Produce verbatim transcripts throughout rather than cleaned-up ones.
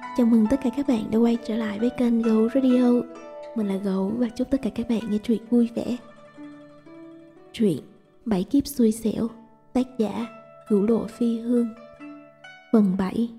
Chào mừng tất cả các bạn đã quay trở lại với kênh Gấu Radio. Mình là Gấu và chúc tất cả các bạn nghe truyện vui vẻ. Truyện Bảy kiếp xui xẻo, tác giả Cửu Lộ Phi Hương, phần bảy.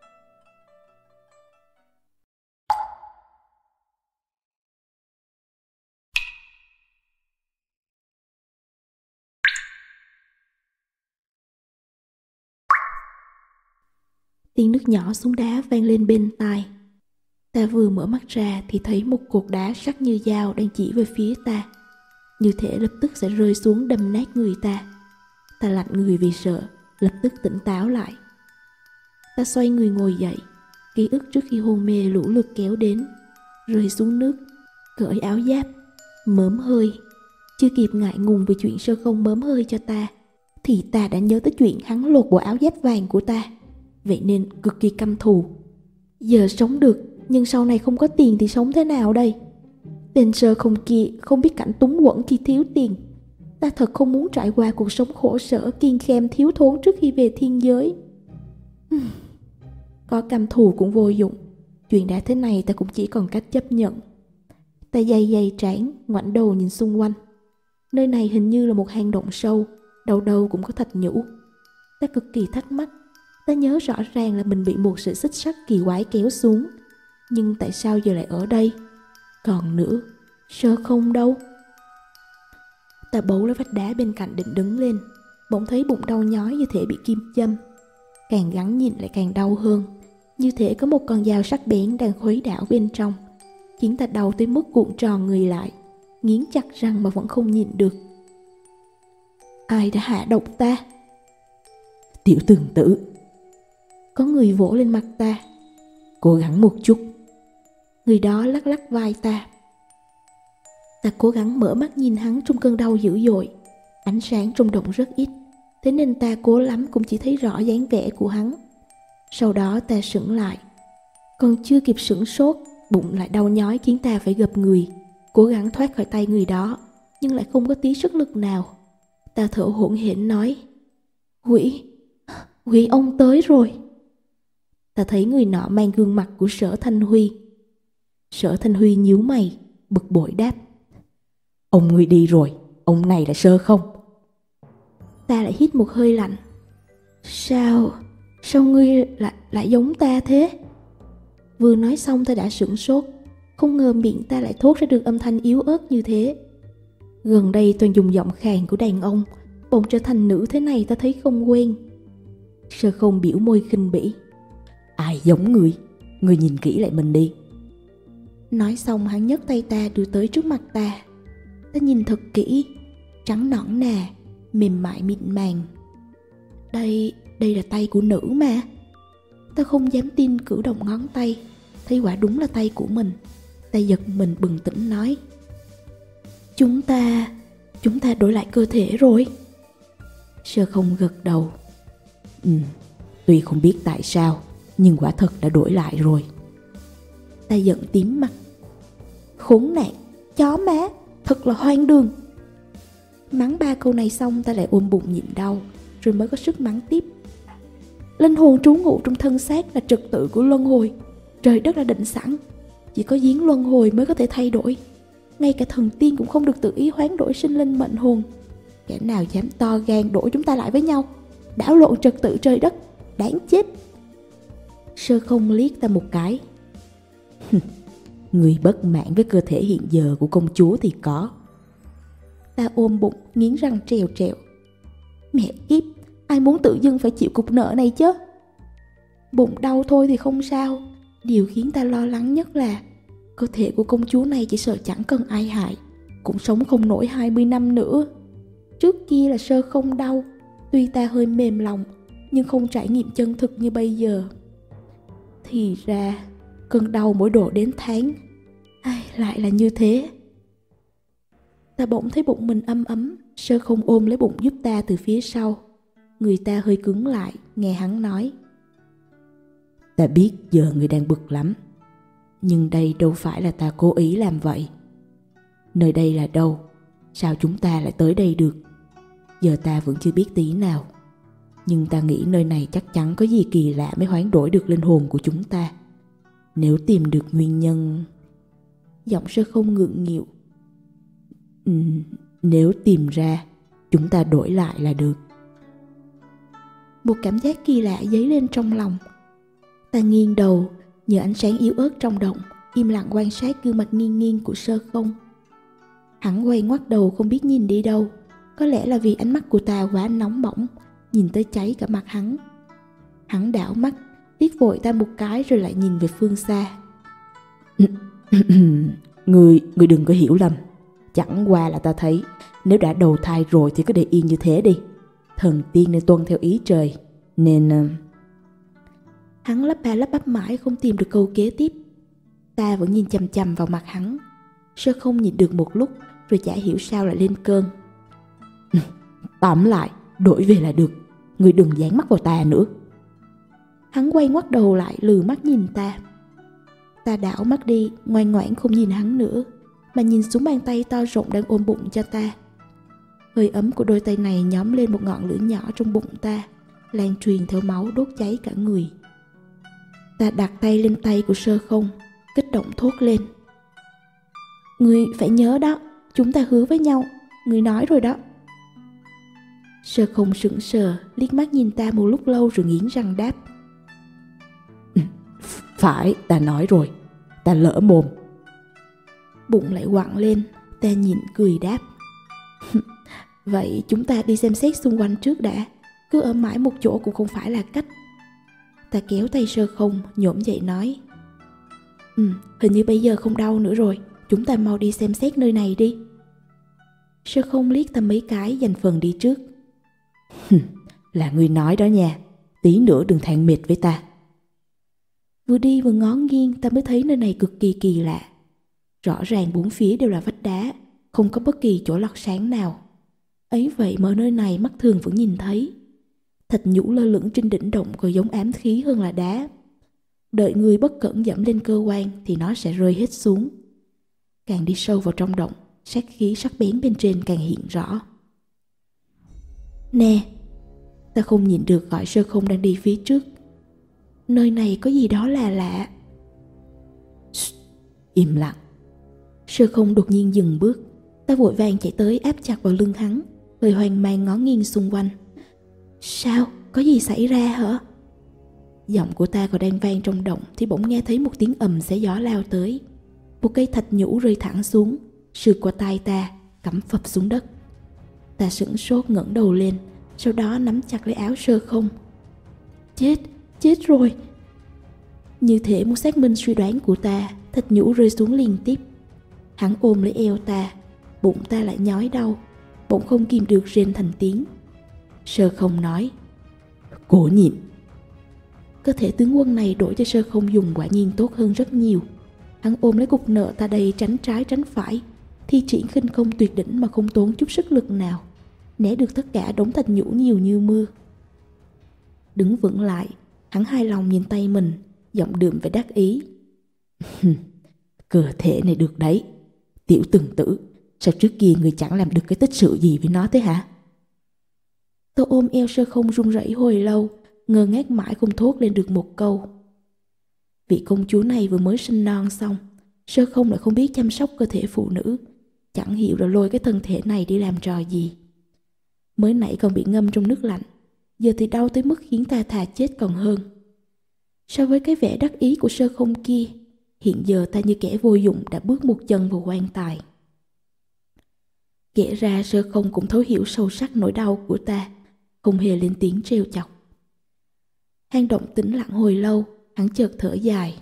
Tiếng nước nhỏ xuống đá vang lên bên tai. Ta vừa mở mắt ra thì thấy một cột đá sắc như dao đang chỉ về phía ta, như thể lập tức sẽ rơi xuống đâm nát người ta. Ta lạnh người vì sợ, lập tức tỉnh táo lại. Ta xoay người ngồi dậy, ký ức trước khi hôn mê lũ lượt kéo đến. Rơi xuống nước, cởi áo giáp, mớm hơi. Chưa kịp ngại ngùng vì chuyện Sơ Không mớm hơi cho ta, thì ta đã nhớ tới chuyện hắn lột bộ áo giáp vàng của ta. Vậy nên cực kỳ căm thù. Giờ sống được, nhưng sau này không có tiền thì sống thế nào đây? Tên Sơ Không kia không biết cảnh túng quẫn khi thiếu tiền. Ta thật không muốn trải qua cuộc sống khổ sở kiêng khem thiếu thốn trước khi về thiên giới. Có căm thù cũng vô dụng. Chuyện đã thế này ta cũng chỉ còn cách chấp nhận. Ta day day trán, ngoảnh đầu nhìn xung quanh. Nơi này hình như là một hang động sâu, đâu đâu cũng có thạch nhũ. Ta cực kỳ thắc mắc. Ta nhớ rõ ràng là mình bị một sợi xích sắt kỳ quái kéo xuống, nhưng tại sao giờ lại ở đây? Còn nữa, Sơ Không đâu? Ta bấu lấy vách đá bên cạnh định đứng lên, bỗng thấy bụng đau nhói như thể bị kim châm. Càng gắng nhìn lại càng đau hơn, như thể có một con dao sắc bén đang khuấy đảo bên trong, khiến ta đau tới mức cuộn tròn người lại, nghiến chặt răng mà vẫn không nhịn được. Ai đã hạ độc ta? Tiểu Tường Tử. Có người vỗ lên mặt ta. Cố gắng một chút. Người đó lắc lắc vai ta. Ta cố gắng mở mắt nhìn hắn trong cơn đau dữ dội. Ánh sáng trong động rất ít, thế nên ta cố lắm cũng chỉ thấy rõ dáng vẻ của hắn. Sau đó ta sững lại. Còn chưa kịp sửng sốt, bụng lại đau nhói khiến ta phải gập người, cố gắng thoát khỏi tay người đó, nhưng lại không có tí sức lực nào. Ta thở hổn hển nói: Quỷ, quỷ ông tới rồi. Ta thấy người nọ mang gương mặt của Sở Thanh Huy. Sở Thanh Huy nhíu mày, bực bội đáp: Ông ngươi đi rồi, ông này là Sơ Không. Ta lại hít một hơi lạnh. Sao, sao ngươi lại, lại giống ta thế? Vừa nói xong ta đã sửng sốt, không ngờ miệng ta lại thốt ra được âm thanh yếu ớt như thế. Gần đây toàn dùng giọng khàn của đàn ông, bỗng trở thành nữ thế này ta thấy không quen. Sơ Không biểu môi khinh bỉ: Ai giống người? Người nhìn kỹ lại mình đi. Nói xong hắn nhấc tay ta đưa tới trước mặt ta. Ta nhìn thật kỹ, trắng nõn nà, mềm mại mịn màng. Đây, đây là tay của nữ mà. Ta không dám tin cử động ngón tay, thấy quả đúng là tay của mình. Ta giật mình bừng tỉnh nói: Chúng ta, chúng ta đổi lại cơ thể rồi. Sơ Không gật đầu. Ừ, tuy không biết tại sao, nhưng quả thật đã đổi lại rồi. Ta giận tím mặt. Khốn nạn, chó má, thật là hoang đường. Mắng ba câu này xong ta lại ôm bụng nhịn đau, rồi mới có sức mắng tiếp. Linh hồn trú ngụ trong thân xác là trật tự của luân hồi, trời đất đã định sẵn, chỉ có giếng luân hồi mới có thể thay đổi. Ngay cả thần tiên cũng không được tự ý hoán đổi sinh linh mệnh hồn. Kẻ nào dám to gan đổi chúng ta lại với nhau, đảo lộn trật tự trời đất, đáng chết. Sơ Không liếc ta một cái. Người bất mãn với cơ thể hiện giờ của công chúa thì có. Ta ôm bụng nghiến răng trèo trèo. Mẹ kiếp, ai muốn tự dưng phải chịu cục nợ này chứ? Bụng đau thôi thì không sao, điều khiến ta lo lắng nhất là cơ thể của công chúa này chỉ sợ chẳng cần ai hại, cũng sống không nổi hai mươi năm nữa. Trước kia là Sơ Không đau, tuy ta hơi mềm lòng, nhưng không trải nghiệm chân thực như bây giờ. Thì ra cơn đau mỗi độ đến tháng, ai lại là như thế. Ta bỗng thấy bụng mình ấm ấm. Sơ Không ôm lấy bụng giúp ta từ phía sau. Người ta hơi cứng lại, nghe hắn nói: Ta biết giờ người đang bực lắm, nhưng đây đâu phải là ta cố ý làm vậy. Nơi đây là đâu? Sao chúng ta lại tới đây được? Giờ ta vẫn chưa biết tí nào, nhưng ta nghĩ nơi này chắc chắn có gì kỳ lạ mới hoán đổi được linh hồn của chúng ta. Nếu tìm được nguyên nhân... Giọng Sơ Không ngượng nghịu. Ừ, nếu tìm ra, chúng ta đổi lại là được. Một cảm giác kỳ lạ dấy lên trong lòng. Ta nghiêng đầu, nhờ ánh sáng yếu ớt trong động, im lặng quan sát gương mặt nghiêng nghiêng của Sơ Không. Hắn quay ngoắt đầu không biết nhìn đi đâu. Có lẽ là vì ánh mắt của ta quá nóng bỏng, nhìn tới cháy cả mặt hắn. Hắn đảo mắt, liếc vội ta một cái rồi lại nhìn về phương xa. Người, người đừng có hiểu lầm. Chẳng qua là ta thấy nếu đã đầu thai rồi thì cứ để yên như thế đi. Thần tiên nên tuân theo ý trời. Nên... Hắn lắp ba lắp bắp mãi không tìm được câu kế tiếp. Ta vẫn nhìn chằm chằm vào mặt hắn. Sơ Không nhìn được một lúc rồi chả hiểu sao lại lên cơn. Tóm lại, đổi về là được. Người đừng dán mắt vào ta nữa. Hắn quay ngoắt đầu lại lừ mắt nhìn ta. Ta đảo mắt đi, ngoan ngoãn không nhìn hắn nữa, mà nhìn xuống bàn tay to rộng đang ôm bụng cho ta. Hơi ấm của đôi tay này nhóm lên một ngọn lửa nhỏ trong bụng ta, lan truyền theo máu đốt cháy cả người. Ta đặt tay lên tay của Sơ Không, kích động thốt lên. Ngươi phải nhớ đó, chúng ta hứa với nhau, ngươi nói rồi đó. Sơ Không sững sờ, liếc mắt nhìn ta một lúc lâu rồi nghiến răng đáp. Phải, ta nói rồi, ta lỡ mồm. Bụng lại quặn lên, ta nhịn cười đáp. Vậy chúng ta đi xem xét xung quanh trước đã, cứ ở mãi một chỗ cũng không phải là cách. Ta kéo tay Sơ Không, nhổm dậy nói. Ừ, hình như bây giờ không đau nữa rồi, chúng ta mau đi xem xét nơi này đi. Sơ Không liếc ta mấy cái dành phần đi trước. Là ngươi nói đó nha, tí nữa đừng than mệt với ta. Vừa đi vừa ngó nghiêng ta mới thấy nơi này cực kỳ kỳ lạ. Rõ ràng bốn phía đều là vách đá, không có bất kỳ chỗ lọt sáng nào. Ấy vậy mà ở nơi này mắt thường vẫn nhìn thấy. Thạch nhũ lơ lửng trên đỉnh động còn giống ám khí hơn là đá. Đợi người bất cẩn dẫm lên cơ quan thì nó sẽ rơi hết xuống. Càng đi sâu vào trong động, sát khí sắc bén bên trên càng hiện rõ. Nè, ta không nhịn được gọi Sơ Không đang đi phía trước. Nơi này có gì đó là lạ. Shh, im lặng. Sơ Không đột nhiên dừng bước. Ta vội vàng chạy tới áp chặt vào lưng hắn, hơi hoang mang ngó nghiêng xung quanh. Sao? Có gì xảy ra hả? Giọng của ta còn đang vang trong động thì bỗng nghe thấy một tiếng ầm xé gió lao tới. Một cây thạch nhũ rơi thẳng xuống, sượt qua tai ta, cắm phập xuống đất. Ta sửng sốt ngẩng đầu lên, sau đó nắm chặt lấy áo Sơ Không. Chết, chết rồi. Như thể muốn xác minh suy đoán của ta, thạch nhũ rơi xuống liên tiếp. Hắn ôm lấy eo ta, bụng ta lại nhói đau, bỗng không kìm được rên thành tiếng. Sơ Không nói. Cố nhịn. Cơ thể tướng quân này đổi cho Sơ Không dùng quả nhiên tốt hơn rất nhiều. Hắn ôm lấy cục nợ ta đây tránh trái tránh phải, thi triển khinh công tuyệt đỉnh mà không tốn chút sức lực nào, né được tất cả đống thạch nhũ nhiều như mưa. Đứng vững lại, hắn hài lòng nhìn tay mình, giọng đượm vẻ đắc ý. Cơ thể này được đấy. Tiểu từng tử, sao trước kia người chẳng làm được cái tích sự gì với nó thế hả? Tôi ôm eo Sơ Không run rẩy hồi lâu, ngơ ngác mãi không thốt lên được một câu. Vị công chúa này vừa mới sinh non xong, Sơ Không lại không biết chăm sóc cơ thể phụ nữ, chẳng hiểu là lôi cái thân thể này đi làm trò gì. Mới nãy còn bị ngâm trong nước lạnh, giờ thì đau tới mức khiến ta thà chết còn hơn. So với cái vẻ đắc ý của Sơ Không kia, hiện giờ ta như kẻ vô dụng đã bước một chân vào quan tài. Kể ra Sơ Không cũng thấu hiểu sâu sắc nỗi đau của ta, không hề lên tiếng trêu chọc. Hang động tĩnh lặng hồi lâu, hắn chợt thở dài.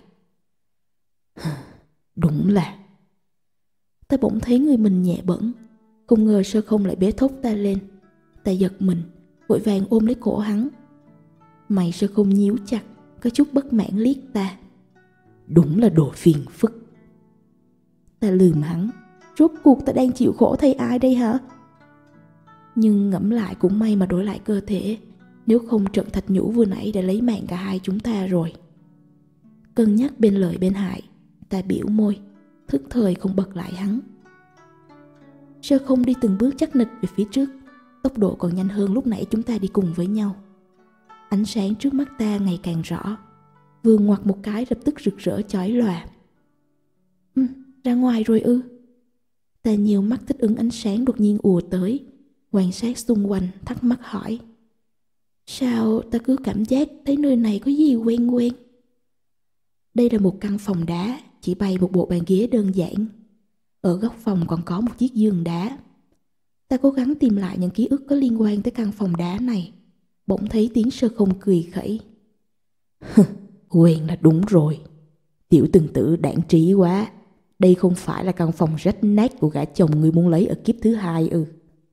Đúng là... Ta bỗng thấy người mình nhẹ bẫng, không ngờ Sơ Không lại bế thốc ta lên. Ta giật mình, vội vàng ôm lấy cổ hắn. Mày Sơ Không nhíu chặt, có chút bất mãn liếc ta. Đúng là đồ phiền phức. Ta lườm hắn, rốt cuộc ta đang chịu khổ thay ai đây hả? Nhưng ngẫm lại cũng may mà đổi lại cơ thể, nếu không trận thạch nhũ vừa nãy đã lấy mạng cả hai chúng ta rồi. Cân nhắc bên lợi bên hại, ta biểu môi, thức thời không bật lại hắn. Sơ Không đi từng bước chắc nịch về phía trước, tốc độ còn nhanh hơn lúc nãy chúng ta đi cùng với nhau. Ánh sáng trước mắt ta ngày càng rõ. Vừa ngoặt một cái lập tức rực rỡ chói lòa. Ừ, ra ngoài rồi ư? Ta nhiều mắt thích ứng ánh sáng đột nhiên ùa tới, quan sát xung quanh thắc mắc hỏi. Sao ta cứ cảm giác thấy nơi này có gì quen quen? Đây là một căn phòng đá, chỉ bày một bộ bàn ghế đơn giản. Ở góc phòng còn có một chiếc giường đá. Ta cố gắng tìm lại những ký ức có liên quan tới căn phòng đá này. Bỗng thấy tiếng Sơ Không cười khẩy. Quen là đúng rồi. Tiểu từng tử đãng trí quá. Đây không phải là căn phòng rách nát của gã chồng ngươi muốn lấy ở kiếp thứ hai ư?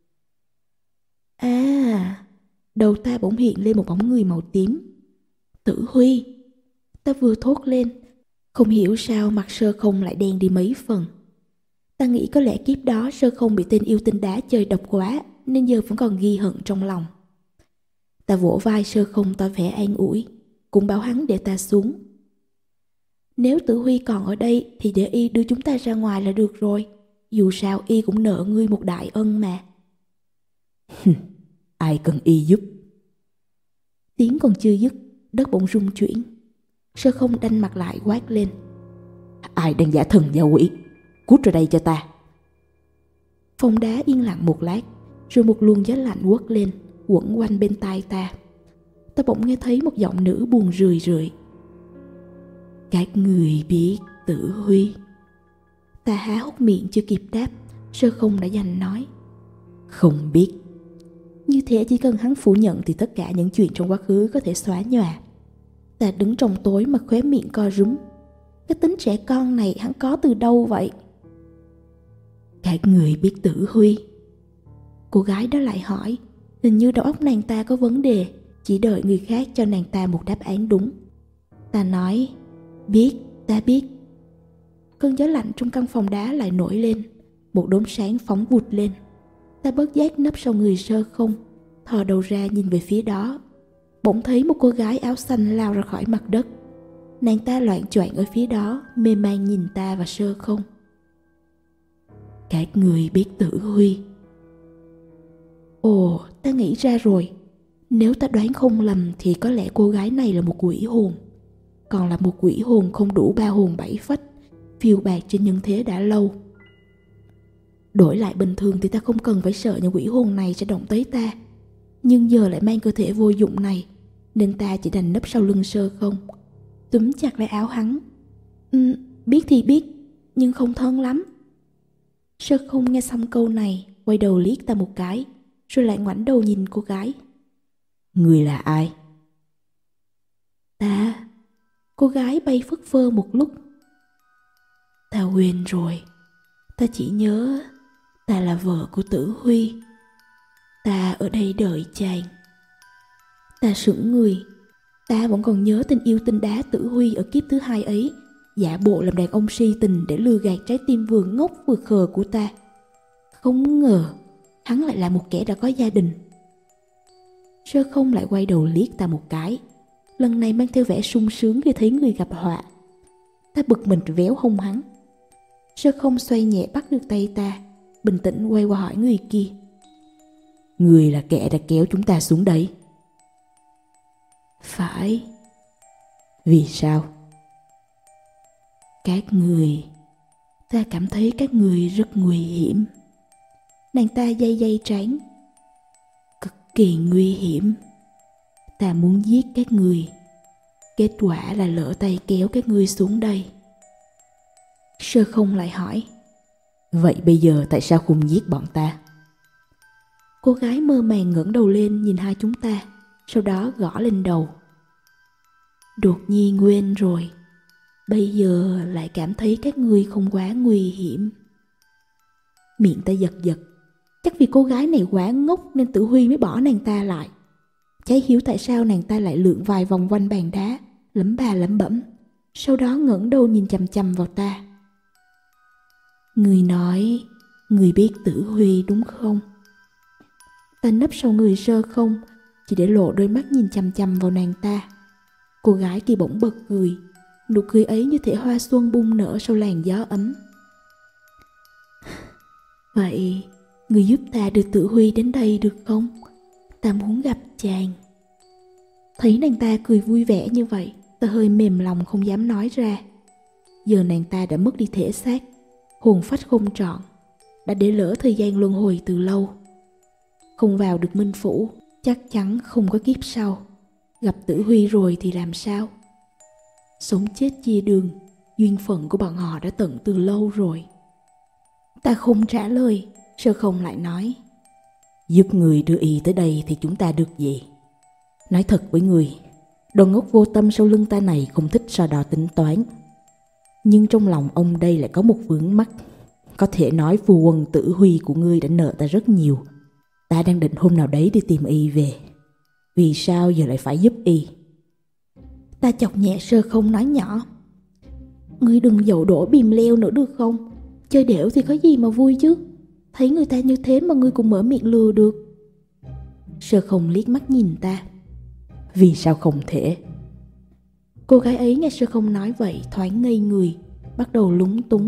À, đầu ta bỗng hiện lên một bóng người màu tím. Tử Huy. Ta vừa thốt lên, không hiểu sao mặt Sơ Không lại đen đi mấy phần. Ta nghĩ có lẽ kiếp đó Sơ Không bị tên yêu tinh đá chơi độc quá, nên giờ vẫn còn ghi hận trong lòng. Ta vỗ vai Sơ Không tỏ vẻ an ủi, cũng bảo hắn để ta xuống. Nếu Tử Huy còn ở đây thì để y đưa chúng ta ra ngoài là được rồi. Dù sao y cũng nợ ngươi một đại ân mà. Ai cần y giúp? Tiếng còn chưa dứt, đất bỗng rung chuyển. Sơ Không đanh mặt lại quát lên. Ai đang giả thần giả quỷ? Cút ra đây cho ta. Phòng đá yên lặng một lát, rồi một luồng gió lạnh quất lên, quẩn quanh bên tai ta. Ta bỗng nghe thấy một giọng nữ buồn rười rượi. Các người biết Tử Huy? Ta há hốc miệng chưa kịp đáp, Sơ Không đã giành nói. Không biết. Như thế chỉ cần hắn phủ nhận thì tất cả những chuyện trong quá khứ có thể xóa nhòa. Ta đứng trong tối mà khóe miệng co rúm. Cái tính trẻ con này hắn có từ đâu vậy? Các người biết Tử Huy? Cô gái đó lại hỏi. Hình như đầu óc nàng ta có vấn đề, chỉ đợi người khác cho nàng ta một đáp án đúng. Ta nói, biết, ta biết. Cơn gió lạnh trong căn phòng đá lại nổi lên, một đốm sáng phóng vụt lên. Ta bớt giác nấp sau người Sơ Không, thò đầu ra nhìn về phía đó. Bỗng thấy một cô gái áo xanh lao ra khỏi mặt đất. Nàng ta loạng choạng ở phía đó, mê man nhìn ta và Sơ Không. Các người biết Tử Huy? Ồ, ta nghĩ ra rồi. Nếu ta đoán không lầm thì có lẽ cô gái này là một quỷ hồn. Còn là một quỷ hồn không đủ ba hồn bảy phách, phiêu bạt trên nhân thế đã lâu. Đổi lại bình thường thì ta không cần phải sợ những quỷ hồn này sẽ động tới ta. Nhưng giờ lại mang cơ thể vô dụng này, nên ta chỉ đành nấp sau lưng Sơ Không, túm chặt lấy áo hắn. Ừ, biết thì biết, nhưng không thân lắm. Sơ Không nghe xong câu này, quay đầu liếc ta một cái, rồi lại ngoảnh đầu nhìn cô gái. Người là ai? Ta. Cô gái bay phất phơ một lúc. Ta quên rồi. Ta chỉ nhớ ta là vợ của Tử Huy. Ta ở đây đợi chàng. Ta sững người. Ta vẫn còn nhớ tên yêu tinh đá Tử Huy ở kiếp thứ hai ấy, giả bộ làm đàn ông si tình để lừa gạt trái tim vừa ngốc vừa khờ của ta. Không ngờ hắn lại là một kẻ đã có gia đình. Sơ Không lại quay đầu liếc ta một cái, lần này mang theo vẻ sung sướng khi thấy người gặp họa. Ta bực mình véo hông hắn. Sơ Không xoay nhẹ bắt được tay ta, bình tĩnh quay qua hỏi người kia. Người là kẻ đã kéo chúng ta xuống đây? Phải. Vì sao? Các người. Ta cảm thấy các người rất nguy hiểm. Nàng ta day day trán. Cực kỳ nguy hiểm. Ta muốn giết các người. Kết quả là lỡ tay kéo các ngươi xuống đây. Sơ Không lại hỏi. Vậy bây giờ tại sao không giết bọn ta? Cô gái mơ màng ngẩng đầu lên nhìn hai chúng ta, sau đó gõ lên đầu. Đột nhiên quên rồi. Bây giờ lại cảm thấy các ngươi không quá nguy hiểm. Miệng ta giật giật. Chắc vì cô gái này quá ngốc nên Tử Huy mới bỏ nàng ta lại. Chả hiểu tại sao nàng ta lại lượn vài vòng quanh bàn đá, lẩm bà lẩm bẩm, sau đó ngẩng đầu nhìn chằm chằm vào ta. Người nói, người biết Tử Huy đúng không? Ta nấp sau người Sơ Không, chỉ để lộ đôi mắt nhìn chằm chằm vào nàng ta. Cô gái kia bỗng bật cười, nụ cười ấy như thể hoa xuân bung nở sau làn gió ấm. Vậy, người giúp ta đưa Tử Huy đến đây được không? Ta muốn gặp chàng. Thấy nàng ta cười vui vẻ như vậy, ta Ta hơi mềm lòng không dám nói ra. Giờ nàng ta đã mất đi thể xác, hồn phách không trọn, đã để lỡ thời gian luân hồi từ lâu. Không vào được Minh Phủ, chắc chắn không có kiếp sau. Gặp Tử Huy rồi thì làm sao? Sống chết chia đường, duyên phận của bọn họ đã tận từ lâu rồi. Ta không trả lời. Sơ Không lại nói: Giúp người đưa y tới đây thì chúng ta được gì? Nói thật với người, đồ ngốc vô tâm sau lưng ta này không thích so đo tính toán. Nhưng trong lòng ông đây lại có một vướng mắc. Có thể nói phu quân Tử Huy của ngươi đã nợ ta rất nhiều. Ta đang định hôm nào đấy đi tìm y về. Vì sao giờ lại phải giúp y? Ta chọc nhẹ Sơ Không nói nhỏ: Ngươi đừng dậu đổ bìm leo nữa được không? Chơi đểu thì có gì mà vui chứ. Thấy người ta như thế mà ngươi cũng mở miệng lừa được. Sơ Không liếc mắt nhìn ta: Vì sao không thể? Cô gái ấy nghe Sơ Không nói vậy thoáng ngây người, bắt đầu lúng túng.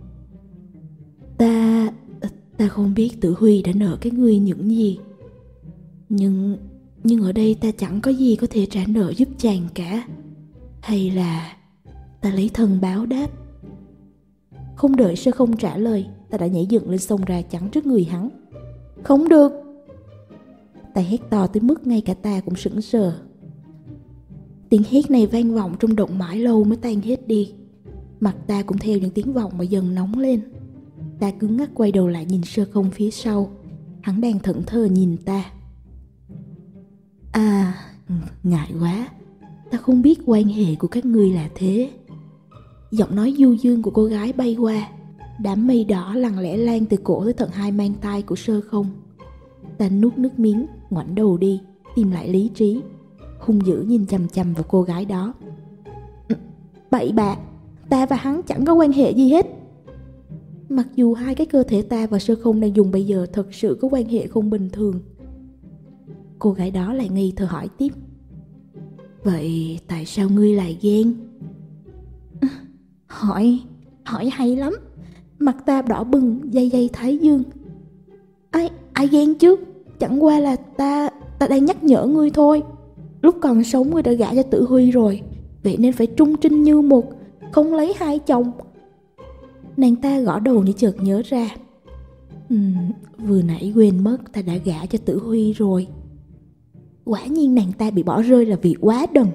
Ta... ta không biết Tử Huy đã nợ cái ngươi những gì. Nhưng... nhưng ở đây ta chẳng có gì có thể trả nợ giúp chàng cả. Hay là... ta lấy thân báo đáp. Không đợi Sơ Không trả lời, ta đã nhảy dựng lên xông ra chắn trước người hắn. Không được! Ta hét to tới mức ngay cả ta cũng sững sờ. Tiếng hét này vang vọng trong động mãi lâu mới tan hết đi. Mặt ta cũng theo những tiếng vọng mà dần nóng lên. Ta cứng ngắc quay đầu lại nhìn Sơ Không phía sau. Hắn đang thẫn thờ nhìn ta. À, ngại quá. Ta không biết quan hệ của các ngươi là thế. Giọng nói du dương của cô gái bay qua. Đám mây đỏ lặng lẽ lan từ cổ tới tận hai mang tai của Sơ Không. Ta nuốt nước miếng, ngoảnh đầu đi, tìm lại lý trí, hung dữ nhìn chằm chằm vào cô gái đó. Bậy bạ, ta và hắn chẳng có quan hệ gì hết. Mặc dù hai cái cơ thể ta và Sơ Không đang dùng bây giờ thật sự có quan hệ không bình thường. Cô gái đó lại nghi thơ hỏi tiếp: Vậy tại sao ngươi lại ghen? Hỏi, hỏi hay lắm. Mặt ta đỏ bừng, dây dây thái dương. Ai, ai ghen chứ? Chẳng qua là ta, ta đang nhắc nhở ngươi thôi. Lúc còn sống ngươi đã gả cho Tử Huy rồi, vậy nên phải trung trinh như một, không lấy hai chồng. Nàng ta gõ đầu như chợt nhớ ra. uhm, Vừa nãy quên mất ta đã gả cho Tử Huy rồi. Quả nhiên nàng ta bị bỏ rơi là vì quá đần.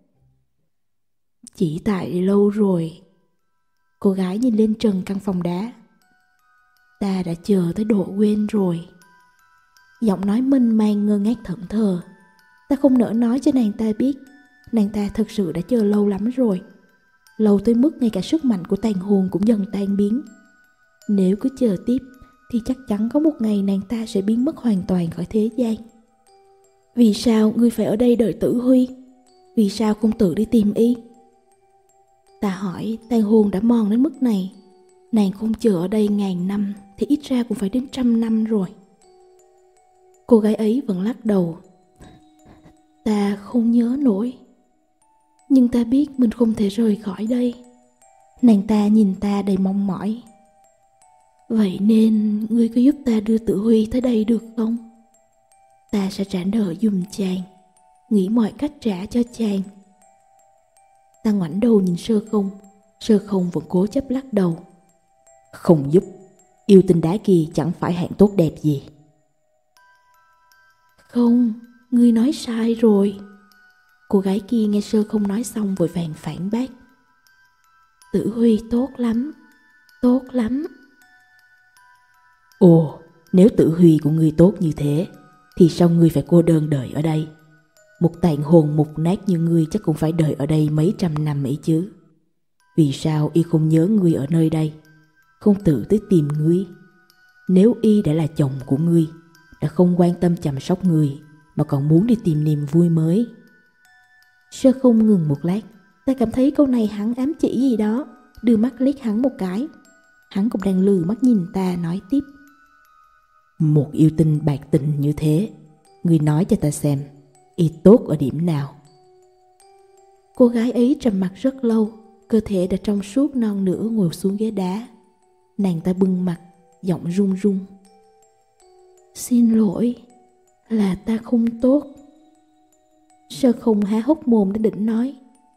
Chỉ tại lâu rồi. Cô gái nhìn lên trần căn phòng đá. Ta đã chờ tới độ quên rồi. Giọng nói mênh mang ngơ ngác thẫn thờ. Ta không nỡ nói cho nàng ta biết nàng ta thật sự đã chờ lâu lắm rồi. Lâu tới mức ngay cả sức mạnh của tàn hồn cũng dần tan biến. Nếu cứ chờ tiếp thì chắc chắn có một ngày nàng ta sẽ biến mất hoàn toàn khỏi thế gian. Vì sao ngươi phải ở đây đợi Tử Huy? Vì sao không tự đi tìm y? Ta hỏi, tàn hồn đã mòn đến mức này. Nàng không chờ ở đây ngàn năm thì ít ra cũng phải đến trăm năm rồi. Cô gái ấy vẫn lắc đầu. Ta không nhớ nổi. Nhưng ta biết mình không thể rời khỏi đây. Nàng ta nhìn ta đầy mong mỏi. Vậy nên ngươi có giúp ta đưa Tử Huy tới đây được không? Ta sẽ trả nợ giùm chàng, nghĩ mọi cách trả cho chàng. Ta ngoảnh đầu nhìn Sơ Không. Sơ Không vẫn cố chấp lắc đầu. Không giúp. Yêu tinh đá kia chẳng phải hạng tốt đẹp gì. Không, ngươi nói sai rồi. Cô gái kia nghe Sơ Không nói xong vội vàng phản bác. Tử Huy tốt lắm, tốt lắm. Ồ, nếu Tử Huy của ngươi tốt như thế thì sao ngươi phải cô đơn đợi ở đây? Một tàn hồn mục nát như ngươi chắc cũng phải đợi ở đây mấy trăm năm ấy chứ. Vì sao y không nhớ ngươi ở nơi đây, không tự tới tìm ngươi? Nếu y đã là chồng của ngươi, đã không quan tâm chăm sóc ngươi mà còn muốn đi tìm niềm vui mới. Sơ Không ngừng một lát. Ta cảm thấy câu này hắn ám chỉ gì đó. Đưa mắt liếc hắn một cái. Hắn cũng đang lừ mắt nhìn ta nói tiếp. Một yêu tinh bạc tình như thế, ngươi nói cho ta xem, y tốt ở điểm nào? Cô gái ấy trầm mặc rất lâu. Cơ thể đã trong suốt non nửa ngồi xuống ghế đá. Nàng ta bưng mặt, giọng run run. Xin lỗi, là ta không tốt. Sơ Không há hốc mồm để định nói.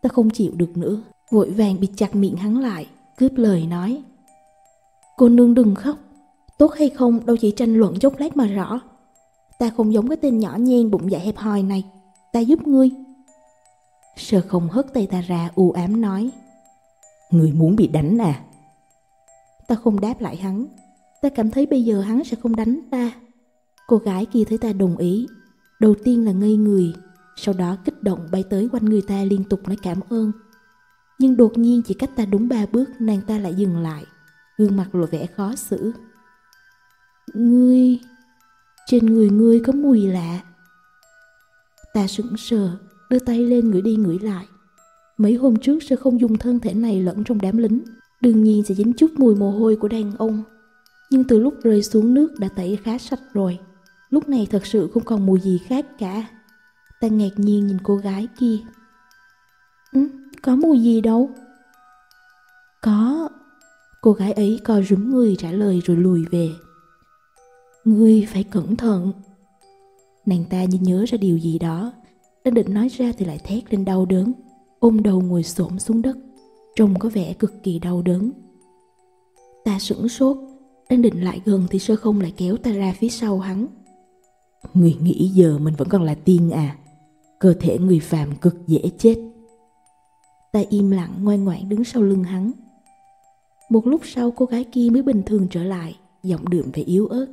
Ta không chịu được nữa, vội vàng bịt chặt miệng hắn lại, cướp lời nói. Cô nương đừng khóc, tốt hay không đâu chỉ tranh luận chốc lát mà rõ. Ta không giống cái tên nhỏ nhen bụng dạ hẹp hòi này, ta giúp ngươi. Sơ Không hất tay ta ra u ám nói. Ngươi muốn bị đánh à? Ta không đáp lại hắn, ta cảm thấy bây giờ hắn sẽ không đánh ta. Cô gái kia thấy ta đồng ý, đầu tiên là ngây người, sau đó kích động bay tới quanh người ta liên tục nói cảm ơn. Nhưng đột nhiên chỉ cách ta đúng ba bước, nàng ta lại dừng lại, gương mặt lộ vẻ khó xử. Ngươi... trên người ngươi có mùi lạ. Ta sững sờ, đưa tay lên ngửi đi ngửi lại. Mấy hôm trước Sơ Không dùng thân thể này lẫn trong đám lính, đương nhiên sẽ dính chút mùi mồ hôi của đàn ông. Nhưng từ lúc rơi xuống nước đã tẩy khá sạch rồi, lúc này thật sự không còn mùi gì khác cả. Ta ngạc nhiên nhìn cô gái kia. Ừ, có mùi gì đâu. Có. Cô gái ấy co rúm người trả lời rồi lùi về. Ngươi phải cẩn thận. Nàng ta như nhớ ra điều gì đó, đang định nói ra thì lại thét lên đau đớn, ôm đầu ngồi xổm xuống đất, trông có vẻ cực kỳ đau đớn. Ta sửng sốt, đang định lại gần thì Sơ Không lại kéo ta ra phía sau hắn. Người nghĩ giờ mình vẫn còn là tiên à? Cơ thể người phàm cực dễ chết. Ta im lặng ngoan ngoãn đứng sau lưng hắn. Một lúc sau cô gái kia mới bình thường trở lại, giọng đượm vẻ yếu ớt.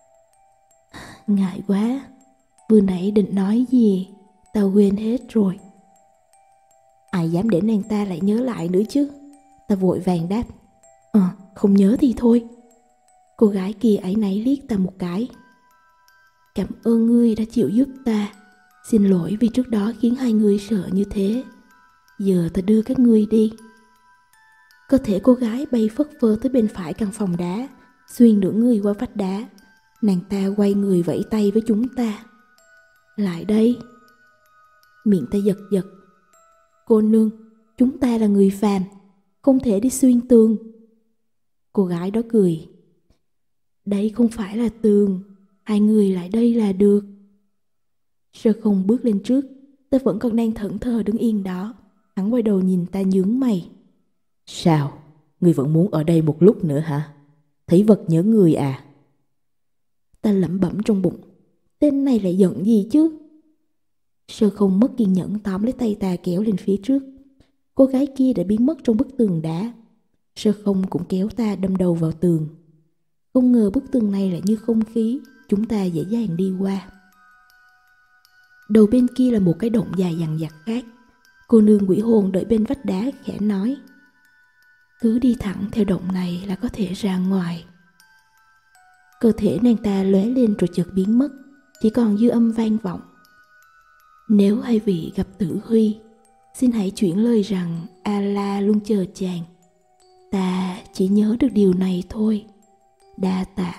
Ngại quá, vừa nãy định nói gì, tao quên hết rồi. Ai dám để nàng ta lại nhớ lại nữa chứ? Ta vội vàng đáp. Ờ, à, không nhớ thì thôi. Cô gái kia áy náy liếc ta một cái. Cảm ơn ngươi đã chịu giúp ta. Xin lỗi vì trước đó khiến hai người sợ như thế. Giờ ta đưa các ngươi đi. Cơ thể cô gái bay phất phơ tới bên phải căn phòng đá, xuyên nửa người qua vách đá. Nàng ta quay người vẫy tay với chúng ta. Lại đây. Miệng ta giật giật. Cô nương, chúng ta là người phàm, không thể đi xuyên tường. Cô gái đó cười. Đây không phải là tường, hai người lại đây là được. Sơ Không bước lên trước, ta vẫn còn đang thẫn thờ đứng yên đó. Hắn quay đầu nhìn ta nhướng mày. Sao, ngươi vẫn muốn ở đây một lúc nữa hả? Thấy vật nhớ người à? Ta lẩm bẩm trong bụng, tên này lại giận gì chứ? Sơ Không mất kiên nhẫn tóm lấy tay ta kéo lên phía trước. Cô gái kia đã biến mất trong bức tường đá. Sơ Không cũng kéo ta đâm đầu vào tường. Không ngờ bức tường này lại như không khí, chúng ta dễ dàng đi qua. Đầu bên kia là một cái động dài dằng dặc khác. Cô nương quỷ hồn đợi bên vách đá khẽ nói. Cứ đi thẳng theo động này là có thể ra ngoài. Cơ thể nàng ta lóe lên rồi chợt biến mất, chỉ còn dư âm vang vọng. Nếu hai vị gặp Tử Huy, xin hãy chuyển lời rằng Allah luôn chờ chàng. Ta chỉ nhớ được điều này thôi. Đa tạ.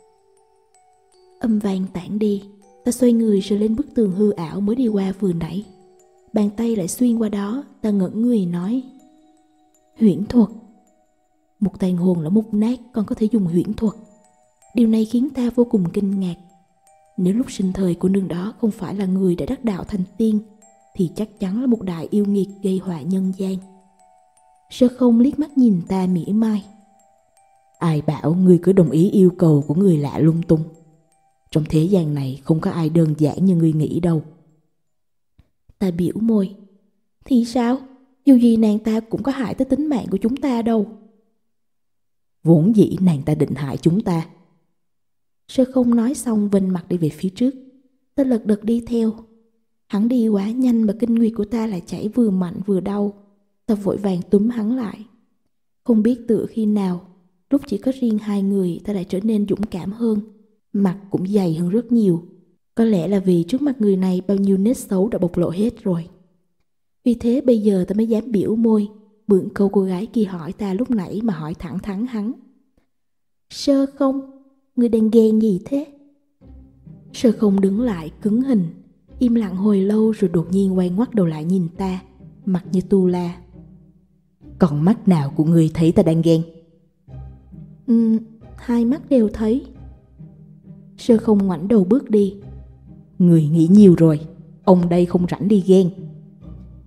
Âm vang tản đi, ta xoay người rồi lên bức tường hư ảo mới đi qua vừa nãy. Bàn tay lại xuyên qua đó, ta ngẩn người nói. Huyễn thuật. Một tàn hồn đã mục nát còn có thể dùng huyễn thuật. Điều này khiến ta vô cùng kinh ngạc. Nếu lúc sinh thời cô nương đó không phải là người đã đắc đạo thành tiên, thì chắc chắn là một đại yêu nghiệt gây họa nhân gian. Sơ Không liếc mắt nhìn ta mỉa mai. Ai bảo ngươi cứ đồng ý yêu cầu của người lạ lung tung. Trong thế gian này không có ai đơn giản như ngươi nghĩ đâu. Ta biểu môi. Thì sao? Dù gì nàng ta cũng có hại tới tính mạng của chúng ta đâu. Vốn dĩ nàng ta định hại chúng ta. Sơ Không nói xong vênh mặt đi về phía trước. Ta lật đật đi theo. Hắn đi quá nhanh mà kinh nguyệt của ta lại chảy vừa mạnh vừa đau. Ta vội vàng túm hắn lại. Không biết từ khi nào, lúc chỉ có riêng hai người ta lại trở nên dũng cảm hơn. Mặt cũng dày hơn rất nhiều. Có lẽ là vì trước mặt người này bao nhiêu nết xấu đã bộc lộ hết rồi. Vì thế bây giờ ta mới dám biểu môi, mượn câu cô gái kia hỏi ta lúc nãy mà hỏi thẳng thắn hắn. Sơ Không, người đang ghen gì thế? Sơ Không đứng lại cứng hình, im lặng hồi lâu rồi đột nhiên quay ngoắt đầu lại nhìn ta, mặt như tu la. Còn mắt nào của người thấy ta đang ghen? Ừ, hai mắt đều thấy. Sơ Không ngoảnh đầu bước đi. Người nghĩ nhiều rồi, ông đây không rảnh đi ghen.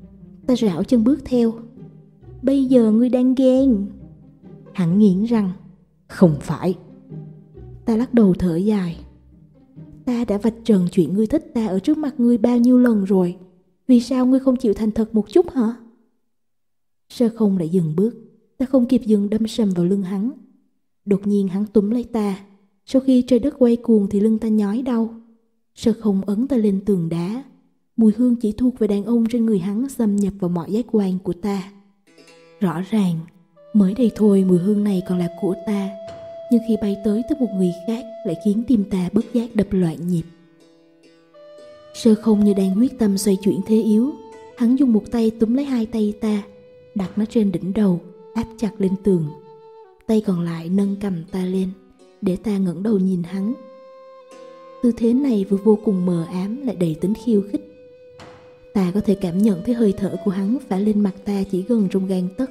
Ta rảo chân bước theo. Bây giờ ngươi đang ghen. Hắn nghiến răng. Không phải. Ta lắc đầu thở dài. Ta đã vạch trần chuyện ngươi thích ta ở trước mặt ngươi bao nhiêu lần rồi. Vì sao ngươi không chịu thành thật một chút hả? Sơ Không lại dừng bước. Ta không kịp dừng đâm sầm vào lưng hắn. Đột nhiên hắn túm lấy ta. Sau khi trời đất quay cuồng thì lưng ta nhói đau. Sơ Không ấn ta lên tường đá. Mùi hương chỉ thuộc về đàn ông trên người hắn xâm nhập vào mọi giác quan của ta. Rõ ràng, mới đây thôi mùi hương này còn là của ta, nhưng khi bay tới tới một người khác lại khiến tim ta bất giác đập loạn nhịp. Sơ Không như đang quyết tâm xoay chuyển thế yếu. Hắn dùng một tay túm lấy hai tay ta, đặt nó trên đỉnh đầu, áp chặt lên tường. Tay còn lại nâng cầm ta lên, để ta ngẩng đầu nhìn hắn. Tư thế này vừa vô cùng mờ ám lại đầy tính khiêu khích. Ta có thể cảm nhận thấy hơi thở của hắn phả lên mặt ta chỉ gần trong gang tấc.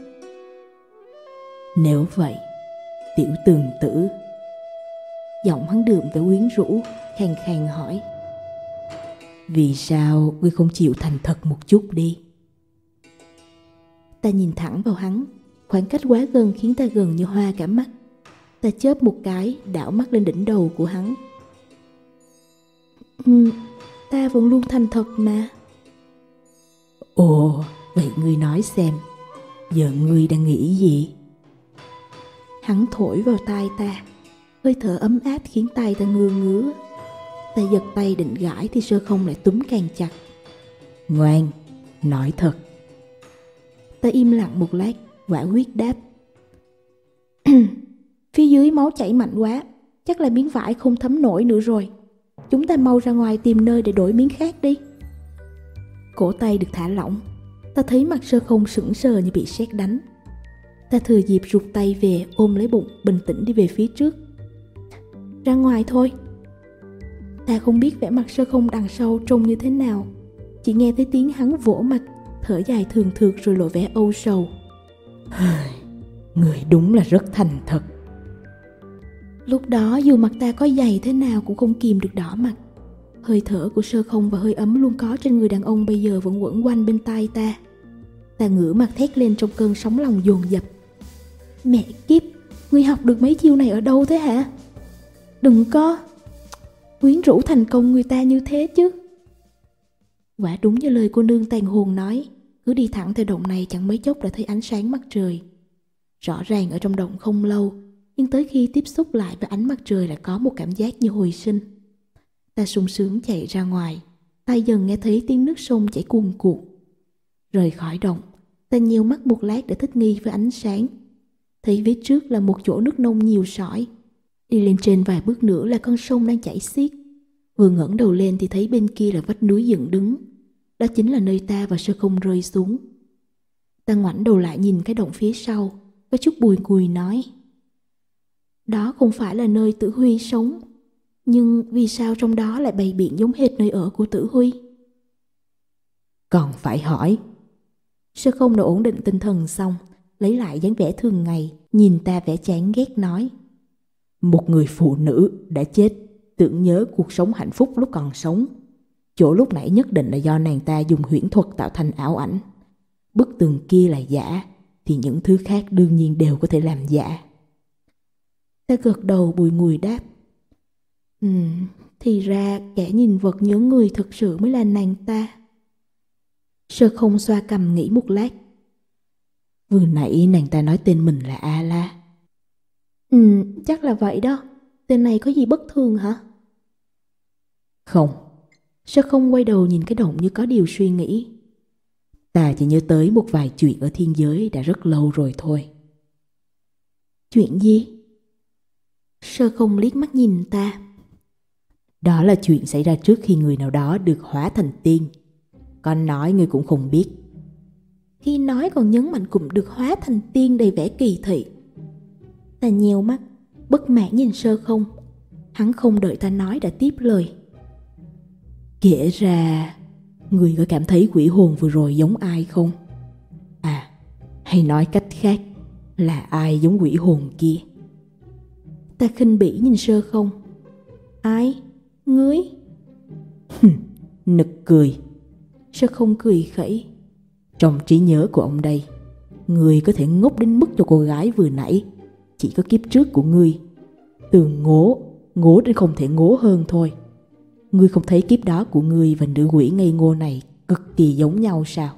Nếu vậy, tiểu tường tử. Giọng hắn đượm vẻ quyến rũ, khàn khàn hỏi. Vì sao ngươi không chịu thành thật một chút đi? Ta nhìn thẳng vào hắn. Khoảng cách quá gần khiến ta gần như hoa cả mắt. Ta chớp một cái, đảo mắt lên đỉnh đầu của hắn. Ừ, ta vẫn luôn thành thật mà. Ồ, vậy ngươi nói xem, giờ ngươi đang nghĩ gì? Hắn thổi vào tai ta. Hơi thở ấm áp khiến tay ta ngứa ngứa. Ta giật tay định gãi thì Sơ Không lại túm càng chặt. Ngoan, nói thật. Ta im lặng một lát, quả quyết đáp. Phía dưới máu chảy mạnh quá, chắc là miếng vải không thấm nổi nữa rồi. Chúng ta mau ra ngoài tìm nơi để đổi miếng khác đi. Cổ tay được thả lỏng. Ta thấy mặt Sơ Không sững sờ như bị sét đánh. Ta thừa dịp rụt tay về, ôm lấy bụng, bình tĩnh đi về phía trước. Ra ngoài thôi. Ta không biết vẻ mặt Sơ Không đằng sau trông như thế nào, chỉ nghe thấy tiếng hắn vỗ mặt, thở dài thường thượt rồi lộ vẻ âu sầu. Người đúng là rất thành thật. Lúc đó dù mặt ta có dày thế nào cũng không kìm được đỏ mặt. Hơi thở của Sơ Không và hơi ấm luôn có trên người đàn ông bây giờ vẫn quẩn quanh bên tai ta. Ta ngửa mặt thét lên trong cơn sóng lòng dồn dập. Mẹ kiếp, ngươi học được mấy chiêu này ở đâu thế hả? Đừng có quyến rũ thành công người ta như thế chứ. Quả đúng như lời cô nương tàn hồn nói, cứ đi thẳng theo động này chẳng mấy chốc đã thấy ánh sáng mặt trời. Rõ ràng ở trong động không lâu, nhưng tới khi tiếp xúc lại với ánh mặt trời lại có một cảm giác như hồi sinh. Ta sung sướng chạy ra ngoài, tai dần nghe thấy tiếng nước sông chảy cuồn cuộn. Rời khỏi động, ta nheo mắt một lát để thích nghi với ánh sáng. Thấy phía trước là một chỗ nước nông nhiều sỏi. Đi lên trên vài bước nữa là con sông đang chảy xiết. Vừa ngẩng đầu lên thì thấy bên kia là vách núi dựng đứng. Đó chính là nơi ta và Sơ Không rơi xuống. Ta ngoảnh đầu lại nhìn cái động phía sau, có chút bùi ngùi nói. Đó không phải là nơi Tử Huy sống, nhưng vì sao trong đó lại bày biện giống hệt nơi ở của Tử Huy? Còn phải hỏi. Sơ Không đã ổn định tinh thần xong, lấy lại dáng vẻ thường ngày, nhìn ta vẻ chán ghét nói. Một người phụ nữ đã chết, tưởng nhớ cuộc sống hạnh phúc lúc còn sống. Chỗ lúc nãy nhất định là do nàng ta dùng huyễn thuật tạo thành ảo ảnh. Bức tường kia là giả, thì những thứ khác đương nhiên đều có thể làm giả. Ta gật đầu bùi ngùi đáp. Ừ, thì ra kẻ nhìn vật nhớ người thực sự mới là nàng ta. Sơ Không xoa cằm nghĩ một lát. Vừa nãy nàng ta nói tên mình là A-la. Ừ, chắc là vậy đó. Tên này có gì bất thường hả? Không. Sơ Không quay đầu nhìn cái động như có điều suy nghĩ. Ta chỉ nhớ tới một vài chuyện ở thiên giới đã rất lâu rồi thôi. Chuyện gì? Sơ Không liếc mắt nhìn ta. Đó là chuyện xảy ra trước khi người nào đó được hóa thành tiên. Con nói ngươi cũng không biết. Khi nói còn nhấn mạnh cụm được hóa thành tiên đầy vẻ kỳ thị. Ta nheo mắt, bất mãn nhìn Sơ Không. Hắn không đợi ta nói đã tiếp lời. Kể ra, ngươi có cảm thấy quỷ hồn vừa rồi giống ai không? À, hay nói cách khác, là ai giống quỷ hồn kia? Ta khinh bỉ nhìn Sơ Không. Ai? Ngươi? Nực cười. Sơ Không cười khẩy. Trong trí nhớ của ông đây, ngươi có thể ngốc đến mức cho cô gái vừa nãy chỉ có kiếp trước của ngươi. Từ ngố, ngố đến không thể ngố hơn thôi. Ngươi không thấy kiếp đó của ngươi và nữ quỷ ngây ngô này cực kỳ giống nhau sao?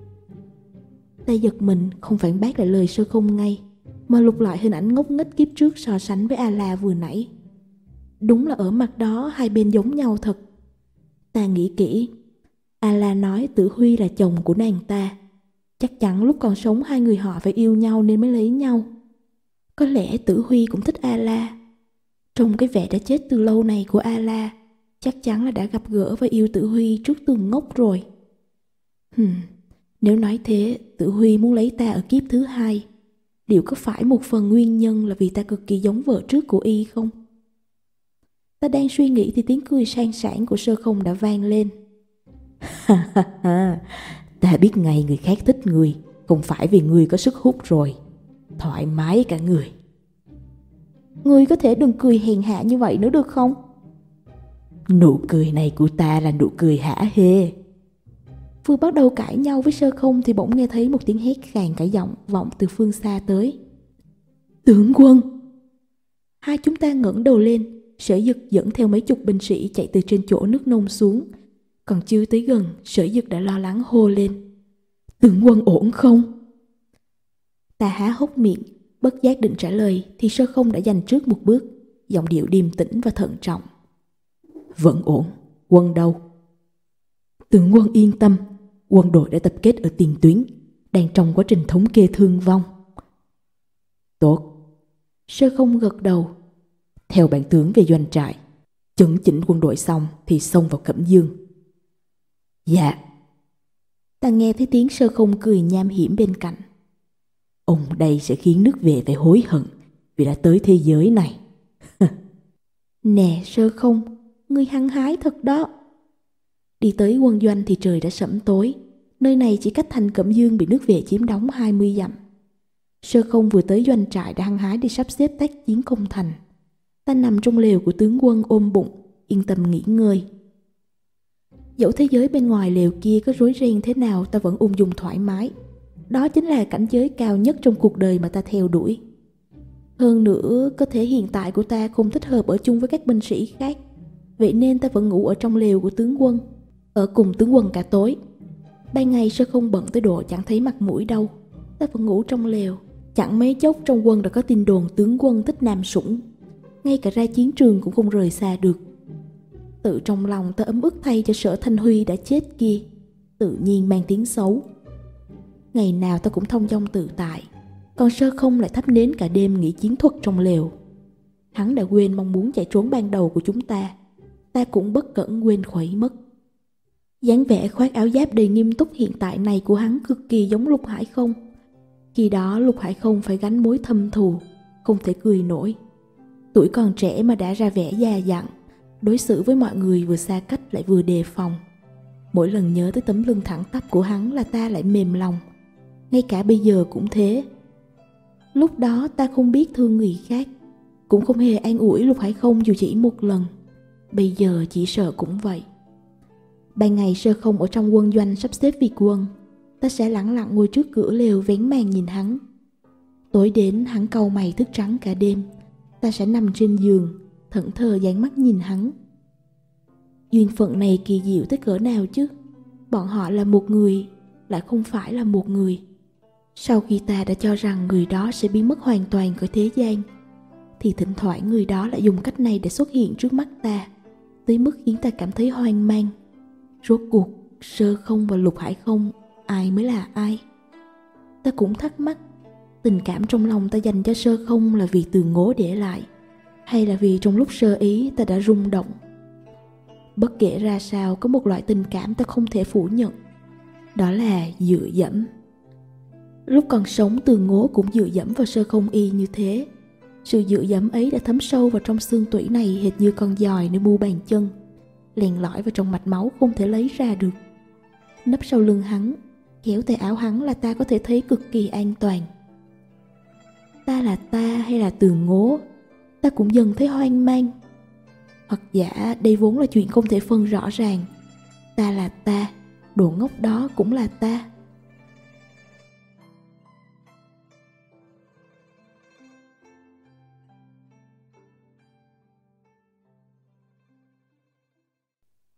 Ta giật mình không phản bác lại lời Sơ Không ngay, mà lục lại hình ảnh ngốc nghếch kiếp trước so sánh với A-la vừa nãy. Đúng là ở mặt đó hai bên giống nhau thật. Ta nghĩ kỹ, A-la nói Tử Huy là chồng của nàng ta. Chắc chắn lúc còn sống hai người họ phải yêu nhau nên mới lấy nhau. Có lẽ Tử Huy cũng thích A-la. Trong cái vẻ đã chết từ lâu này của A-la, chắc chắn là đã gặp gỡ và yêu Tử Huy trước tường ngốc rồi. Hừm, nếu nói thế, Tử Huy muốn lấy ta ở kiếp thứ hai, liệu có phải một phần nguyên nhân là vì ta cực kỳ giống vợ trước của y không? Ta đang suy nghĩ thì tiếng cười sang sảng của Sơ Không đã vang lên. Ha ha ha, ta biết ngay người khác thích người, không phải vì người có sức hút rồi. Thoải mái cả người. Ngươi có thể đừng cười hèn hạ như vậy nữa được không? Nụ cười này của ta là nụ cười hả hê. Vừa bắt đầu cãi nhau với Sơ Không thì bỗng nghe thấy một tiếng hét khàn cả giọng vọng từ phương xa tới. Tướng quân! Hai chúng ta ngẩng đầu lên, Sở Dực dẫn theo mấy chục binh sĩ chạy từ trên chỗ nước nông xuống. Còn chưa tới gần, Sở Dực đã lo lắng hô lên. Tướng quân ổn không? Ta há hốc miệng, bất giác định trả lời thì Sơ Không đã giành trước một bước, giọng điệu điềm tĩnh và thận trọng. Vẫn ổn, quân đâu? Tướng quân yên tâm, quân đội đã tập kết ở tiền tuyến, đang trong quá trình thống kê thương vong. Tốt. Sơ Không gật đầu. Theo bản tướng về doanh trại, chấn chỉnh quân đội xong thì xông vào Cẩm Dương. Dạ. Ta nghe thấy tiếng Sơ Không cười nham hiểm bên cạnh. Ông đây sẽ khiến nước về phải hối hận vì đã tới thế giới này. Nè Sơ Không, ngươi hăng hái thật đó. Đi tới quân doanh thì trời đã sẫm tối. Nơi này chỉ cách thành Cẩm Dương bị nước Vệ chiếm đóng hai mươi dặm. Sơ Không vừa tới doanh trại đã hăng hái đi sắp xếp tác chiến công thành. Ta nằm trong lều của tướng quân ôm bụng, yên tâm nghỉ ngơi. Dẫu thế giới bên ngoài lều kia có rối ren thế nào, ta vẫn ung dung thoải mái. Đó chính là cảnh giới cao nhất trong cuộc đời mà ta theo đuổi. Hơn nữa, cơ thể hiện tại của ta không thích hợp ở chung với các binh sĩ khác. Vậy nên ta vẫn ngủ ở trong lều của tướng quân, ở cùng tướng quân cả tối. Ban ngày Sơ Không bận tới độ chẳng thấy mặt mũi đâu. Ta vẫn ngủ trong lều. Chẳng mấy chốc trong quân đã có tin đồn tướng quân thích nam sủng. Ngay cả ra chiến trường cũng không rời xa được. Tự trong lòng ta ấm ức thay cho Sở Thanh Huy đã chết kia, tự nhiên mang tiếng xấu. Ngày nào ta cũng thông dong tự tại, còn Sơ Không lại thắp nến cả đêm nghĩ chiến thuật trong lều. Hắn đã quên mong muốn chạy trốn ban đầu của chúng ta, ta cũng bất cẩn quên khuấy mất. Dáng vẻ khoác áo giáp đầy nghiêm túc hiện tại này của hắn cực kỳ giống Lục Hải Không. Khi đó Lục Hải Không phải gánh mối thâm thù, không thể cười nổi. Tuổi còn trẻ mà đã ra vẻ già dặn, đối xử với mọi người vừa xa cách lại vừa đề phòng. Mỗi lần nhớ tới tấm lưng thẳng tắp của hắn là ta lại mềm lòng. Ngay cả bây giờ cũng thế. Lúc đó ta không biết thương người khác, cũng không hề an ủi Lục Hải Không dù chỉ một lần. Bây giờ chỉ sợ cũng vậy. Ban ngày Sơ Không ở trong quân doanh sắp xếp việc quân, ta sẽ lẳng lặng ngồi trước cửa lều vén màn nhìn hắn. Tối đến hắn cau mày thức trắng cả đêm, ta sẽ nằm trên giường thẫn thờ dán mắt nhìn hắn. Duyên phận này kỳ diệu tới cỡ nào chứ. Bọn họ là một người, lại không phải là một người. Sau khi ta đã cho rằng người đó sẽ biến mất hoàn toàn khỏi thế gian, thì thỉnh thoảng người đó lại dùng cách này để xuất hiện trước mắt ta, tới mức khiến ta cảm thấy hoang mang. Rốt cuộc Sơ Không và Lục Hải Không, ai mới là ai? Ta cũng thắc mắc, tình cảm trong lòng ta dành cho Sơ Không là vì Từ Ngố để lại, hay là vì trong lúc sơ ý ta đã rung động? Bất kể ra sao, có một loại tình cảm ta không thể phủ nhận, đó là dựa dẫm. Lúc còn sống Từ Ngố cũng dựa dẫm vào Sơ Không y như thế. Sự dựa dẫm ấy đã thấm sâu vào trong xương tủy này hệt như con giòi nơi mu bàn chân, lèn lỏi vào trong mạch máu không thể lấy ra được. Nấp sau lưng hắn, kéo tay áo hắn là ta có thể thấy cực kỳ an toàn. Ta là ta hay là Từ Ngố, ta cũng dần thấy hoang mang. Hoặc giả đây vốn là chuyện không thể phân rõ ràng. Ta là ta, đồ ngốc đó cũng là ta.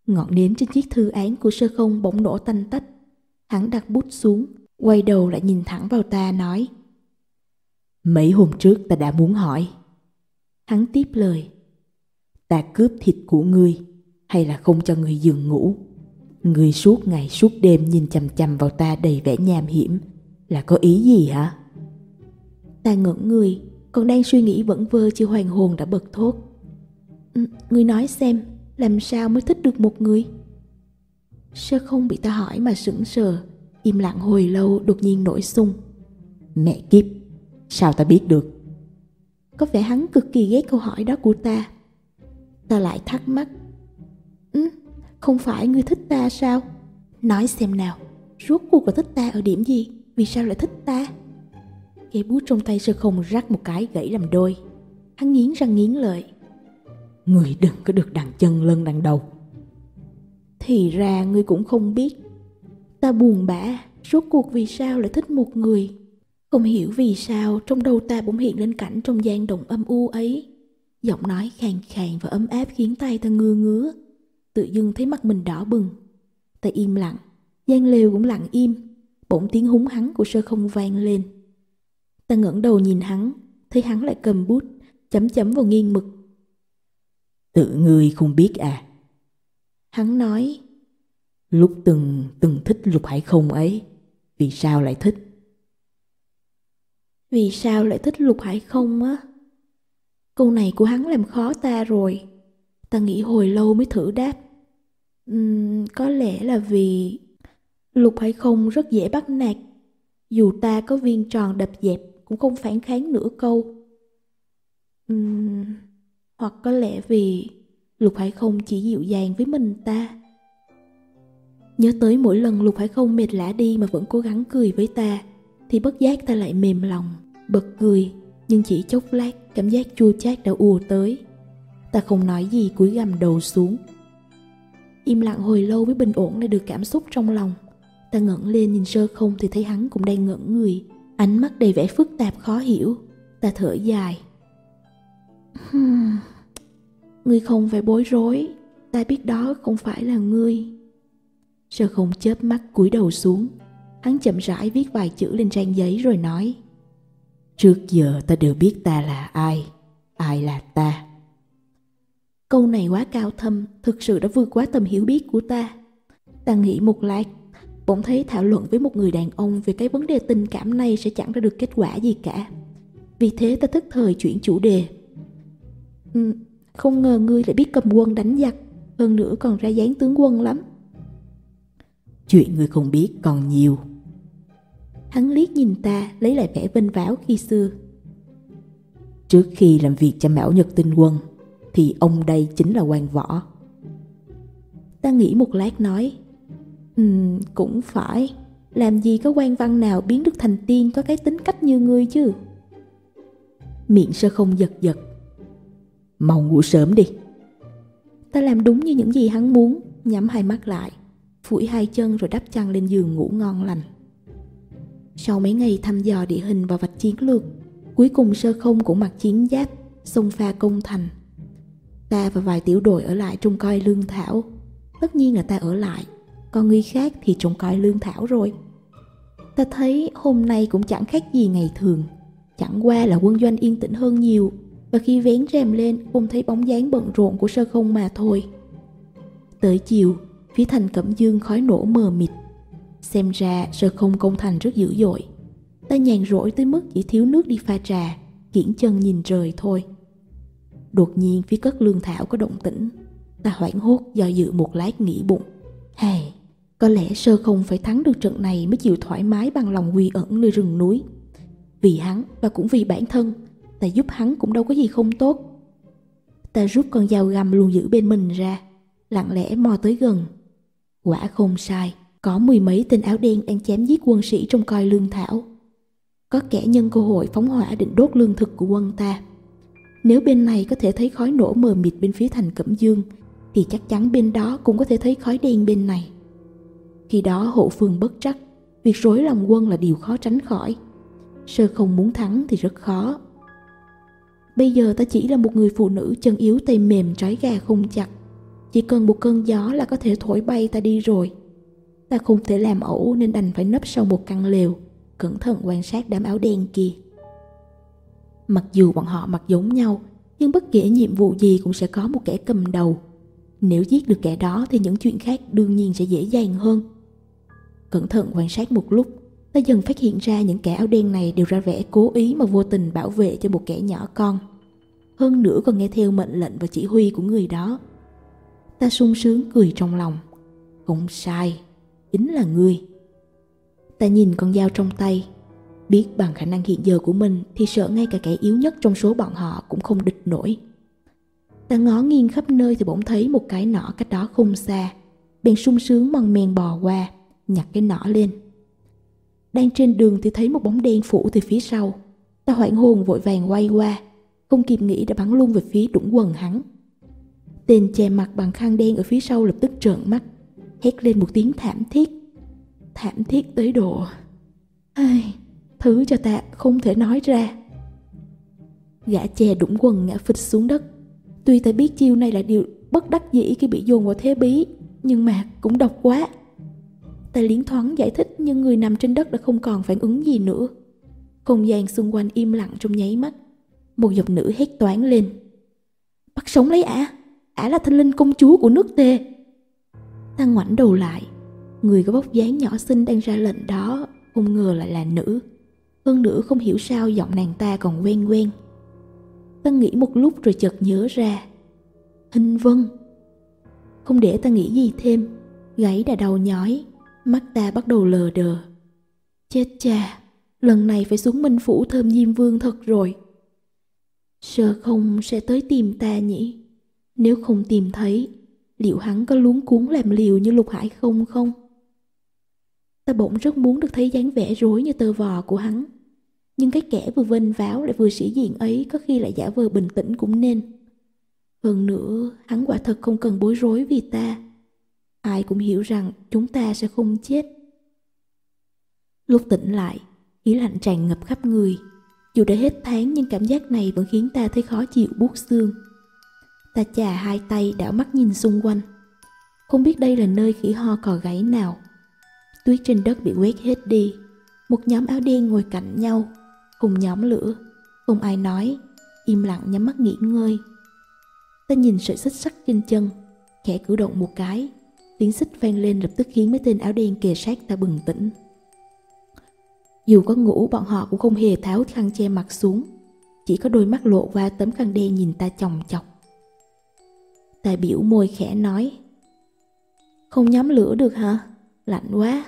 Ngọn nến trên chiếc thư án của Sơ Không bỗng nổ tanh tách. Hắn đặt bút xuống, quay đầu lại nhìn thẳng vào ta nói: Mấy hôm trước ta đã muốn hỏi. Hắn tiếp lời: Ta cướp thịt của ngươi, hay là không cho ngươi giường ngủ? Ngươi suốt ngày suốt đêm nhìn chằm chằm vào ta đầy vẻ nham hiểm, là có ý gì hả? Ta ngẩn người, còn đang suy nghĩ vẩn vơ chưa hoàn hồn đã bật thốt: ừ, Ngươi nói xem, làm sao mới thích được một người? Sơ Không bị ta hỏi mà sững sờ, im lặng hồi lâu, đột nhiên nổi xung: Mẹ kiếp, sao ta biết được? Có vẻ hắn cực kỳ ghét câu hỏi đó của ta. Ta lại thắc mắc: ừ, Không phải ngươi thích ta sao? Nói xem nào, rốt cuộc là thích ta ở điểm gì? Vì sao lại thích ta? Cây bút trong tay Sơ Không rắc một cái gãy làm đôi. Hắn nghiến răng nghiến lợi: Ngươi đừng có được đằng chân lân đằng đầu. Thì ra ngươi cũng không biết. Ta buồn bã, rốt cuộc vì sao lại thích một người. Không hiểu vì sao trong đầu ta bỗng hiện lên cảnh trong gian động âm u ấy. Giọng nói khàn khàn và ấm áp khiến tay ta ngứa ngứa. Tự dưng thấy mặt mình đỏ bừng. Ta im lặng, gian lều cũng lặng im. Bỗng tiếng húng hắn của Sơ Không vang lên. Ta ngẩng đầu nhìn hắn, thấy hắn lại cầm bút, chấm chấm vào nghiêng mực. Tự ngươi không biết à? Hắn nói: Lúc từng từng thích Lục Hải Không ấy, vì sao lại thích? Vì sao lại thích Lục Hải Không á? Câu này của hắn làm khó ta rồi. Ta nghĩ hồi lâu mới thử đáp. Uhm, có lẽ là vì Lục Hải Không rất dễ bắt nạt. Dù ta có viên tròn đập dẹp cũng không phản kháng nửa câu. Uhm, hoặc có lẽ vì Lục Hải Không chỉ dịu dàng với mình ta. Nhớ tới mỗi lần Lục Hải Không mệt lả đi mà vẫn cố gắng cười với ta, thì bất giác ta lại mềm lòng, bật cười. Nhưng chỉ chốc lát, cảm giác chua chát đã ùa tới. Ta không nói gì, cúi gằm đầu xuống. Im lặng hồi lâu mới bình ổn lại được cảm xúc trong lòng. Ta ngẩng lên nhìn Sơ Không thì thấy hắn cũng đang ngẩn người, ánh mắt đầy vẻ phức tạp khó hiểu. Ta thở dài: hmm, Ngươi không phải bối rối, ta biết đó không phải là ngươi. Sơ Không chớp mắt cúi đầu xuống. Hắn chậm rãi viết vài chữ lên trang giấy rồi nói: Trước giờ ta đều biết ta là ai, ai là ta. Câu này quá cao thâm, thực sự đã vượt quá tầm hiểu biết của ta. Ta nghĩ một lát, bỗng thấy thảo luận với một người đàn ông về cái vấn đề tình cảm này sẽ chẳng ra được kết quả gì cả. Vì thế ta tức thời chuyển chủ đề: ừ, Không ngờ ngươi lại biết cầm quân đánh giặc, hơn nữa còn ra dáng tướng quân lắm. Chuyện ngươi không biết còn nhiều. Hắn liếc nhìn ta, lấy lại vẻ vênh váo khi xưa. Trước khi làm việc cho Mão Nhật Tinh Quân thì ông đây chính là quan võ. Ta nghĩ một lát nói: Ừm, cũng phải. Làm gì có quan văn nào biến được thành tiên có cái tính cách như ngươi chứ. Miệng Sơ Không giật giật: Mau ngủ sớm đi. Ta làm đúng như những gì hắn muốn, nhắm hai mắt lại, phủi hai chân rồi đắp chăn lên giường ngủ ngon lành. Sau mấy ngày thăm dò địa hình và vạch chiến lược, cuối cùng Sơ Không cũng mặc chiến giáp, xông pha công thành. Ta và vài tiểu đội ở lại trông coi lương thảo. Tất nhiên là ta ở lại, còn người khác thì trông coi lương thảo rồi. Ta thấy hôm nay cũng chẳng khác gì ngày thường, chẳng qua là quân doanh yên tĩnh hơn nhiều, và khi vén rèm lên không thấy bóng dáng bận rộn của Sơ Không mà thôi. Tới chiều, phía thành Cẩm Dương khói nổ mờ mịt. Xem ra Sơ Không công thành rất dữ dội. Ta nhàn rỗi tới mức chỉ thiếu nước đi pha trà, kiễng chân nhìn trời thôi. Đột nhiên phía cất lương thảo có động tĩnh. Ta hoảng hốt do dự một lát nghĩ bụng: Hài, có lẽ Sơ Không phải thắng được trận này mới chịu thoải mái bằng lòng quy ẩn nơi rừng núi. Vì hắn và cũng vì bản thân, ta giúp hắn cũng đâu có gì không tốt. Ta rút con dao găm luôn giữ bên mình ra, lặng lẽ mò tới gần. Quả không sai, có mười mấy tên áo đen đang chém giết quân sĩ trông coi lương thảo. Có kẻ nhân cơ hội phóng hỏa định đốt lương thực của quân ta. Nếu bên này có thể thấy khói nổ mờ mịt bên phía thành Cẩm Dương, thì chắc chắn bên đó cũng có thể thấy khói đen bên này. Khi đó hậu phương bất trắc, việc rối lòng quân là điều khó tránh khỏi. Sơ Không muốn thắng thì rất khó. Bây giờ ta chỉ là một người phụ nữ chân yếu tay mềm trói gà không chặt, Chỉ cần một cơn gió là có thể thổi bay ta đi rồi. Ta không thể làm ẩu nên đành phải nấp sau một căn lều, cẩn thận quan sát đám áo đen kia. Mặc dù bọn họ mặc giống nhau, nhưng bất kể nhiệm vụ gì cũng sẽ có một kẻ cầm đầu. Nếu giết được kẻ đó thì những chuyện khác đương nhiên sẽ dễ dàng hơn. Cẩn thận quan sát một lúc, ta dần phát hiện ra những kẻ áo đen này đều ra vẻ cố ý mà vô tình bảo vệ cho một kẻ nhỏ con. Hơn nữa còn nghe theo mệnh lệnh và chỉ huy của người đó. Ta sung sướng cười trong lòng. Không sai, chính là ngươi. Ta nhìn con dao trong tay, biết bằng khả năng hiện giờ của mình thì sợ ngay cả kẻ yếu nhất trong số bọn họ cũng không địch nổi. Ta ngó nghiêng khắp nơi thì bỗng thấy một cái nỏ cách đó không xa, bèn sung sướng mon men bò qua, nhặt cái nỏ lên. Đang trên đường thì thấy một bóng đen phủ từ phía sau. Ta hoảng hồn vội vàng quay qua, không kịp nghĩ đã bắn luôn về phía đũng quần hắn. Tên che mặt bằng khăn đen ở phía sau lập tức trợn mắt, hét lên một tiếng thảm thiết. Thảm thiết tới độ ai, thứ cho ta không thể nói ra. Gã che đũng quần ngã phịch xuống đất. Tuy ta biết chiêu này là điều bất đắc dĩ khi bị dồn vào thế bí, nhưng mà cũng độc quá. Ta liến thoáng giải thích nhưng người nằm trên đất đã không còn phản ứng gì nữa. Không gian xung quanh im lặng trong nháy mắt. Một giọng nữ hét toáng lên. Bắt sống lấy ả, ả là thanh linh công chúa của nước Tề. Ta ngoảnh đầu lại, người có vóc dáng nhỏ xinh đang ra lệnh đó không ngờ lại là nữ. Hơn nữa không hiểu sao giọng nàng ta còn quen quen. Ta nghĩ một lúc rồi chợt nhớ ra. Hình Vân. Không để ta nghĩ gì thêm, gáy đã đau nhói, mắt ta bắt đầu lờ đờ. Chết cha, lần này phải xuống Minh Phủ thơm Diêm Vương thật rồi. Sợ không sẽ tới tìm ta nhỉ? Nếu không tìm thấy, liệu hắn có luống cuống làm liều như Lục Hải không không? Ta bỗng rất muốn được thấy dáng vẻ rối như tơ vò của hắn. Nhưng cái kẻ vừa vênh váo lại vừa sĩ diện ấy có khi lại giả vờ bình tĩnh cũng nên. Hơn nữa, hắn quả thật không cần bối rối vì ta. Ai cũng hiểu rằng chúng ta sẽ không chết. Lúc tỉnh lại, khí lạnh tràn ngập khắp người. Dù đã hết tháng nhưng cảm giác này vẫn khiến ta thấy khó chịu buốt xương. Ta chà hai tay đảo mắt nhìn xung quanh. Không biết đây là nơi khỉ ho cò gáy nào. Tuyết trên đất bị quét hết đi. Một nhóm áo đen ngồi cạnh nhau, cùng nhóm lửa. Không ai nói, im lặng nhắm mắt nghỉ ngơi. Ta nhìn sợi xích sắt trên chân, khẽ cử động một cái. Tiếng xích vang lên lập tức khiến mấy tên áo đen kề sát ta bừng tỉnh. Dù có ngủ bọn họ cũng không hề tháo khăn che mặt xuống, chỉ có đôi mắt lộ qua tấm khăn đen nhìn ta chòng chọc. Ta biểu môi khẽ nói. Không nhóm lửa được hả? Lạnh quá.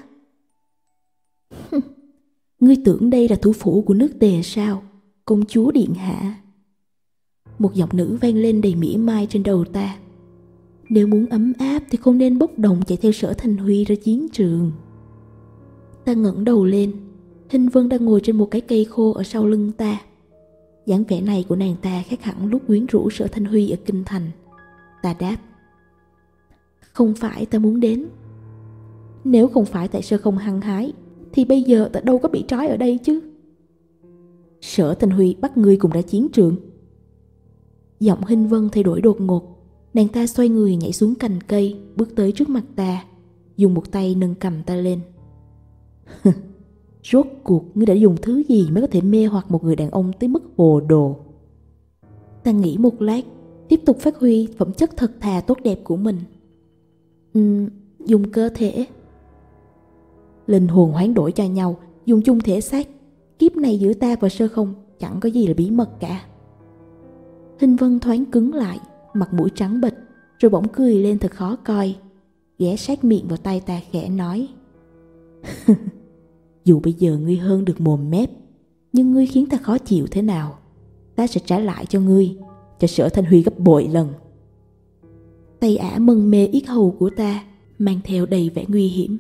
Ngươi tưởng đây là thủ phủ của nước Tề sao, công chúa điện hạ? Một giọng nữ vang lên đầy mỉa mai trên đầu ta. Nếu muốn ấm áp thì không nên bốc đồng chạy theo Sở Thanh Huy ra chiến trường. Ta ngẩng đầu lên, Hình Vân đang ngồi trên một cái cây khô ở sau lưng ta. dáng vẻ này của nàng ta khác hẳn lúc quyến rũ Sở Thanh Huy ở kinh thành. Ta đáp. Không phải ta muốn đến. Nếu không phải tại Sơ không hăng hái thì bây giờ ta đâu có bị trói ở đây chứ. Sở Thanh Huy bắt ngươi cùng ra chiến trường. Giọng Hình Vân thay đổi đột ngột. Nàng ta xoay người nhảy xuống cành cây, bước tới trước mặt ta, dùng một tay nâng cầm ta lên. Rốt cuộc ngươi đã dùng thứ gì mới có thể mê hoặc một người đàn ông tới mức hồ đồ? Ta nghĩ một lát, tiếp tục phát huy phẩm chất thật thà tốt đẹp của mình. Uhm, dùng cơ thể. Linh hồn hoán đổi cho nhau, dùng chung thể xác. Kiếp này giữa ta và Sơ Không chẳng có gì là bí mật cả. Hình Vân thoáng cứng lại, mặt mũi trắng bệch, rồi bỗng cười lên thật khó coi, ghé sát miệng vào tay ta khẽ nói. Dù bây giờ ngươi hơn được mồm mép, nhưng ngươi khiến ta khó chịu thế nào, ta sẽ trả lại cho ngươi, cho Sở Thanh Huy gấp bội lần. Tay ả mân mê yết hầu của ta, mang theo đầy vẻ nguy hiểm.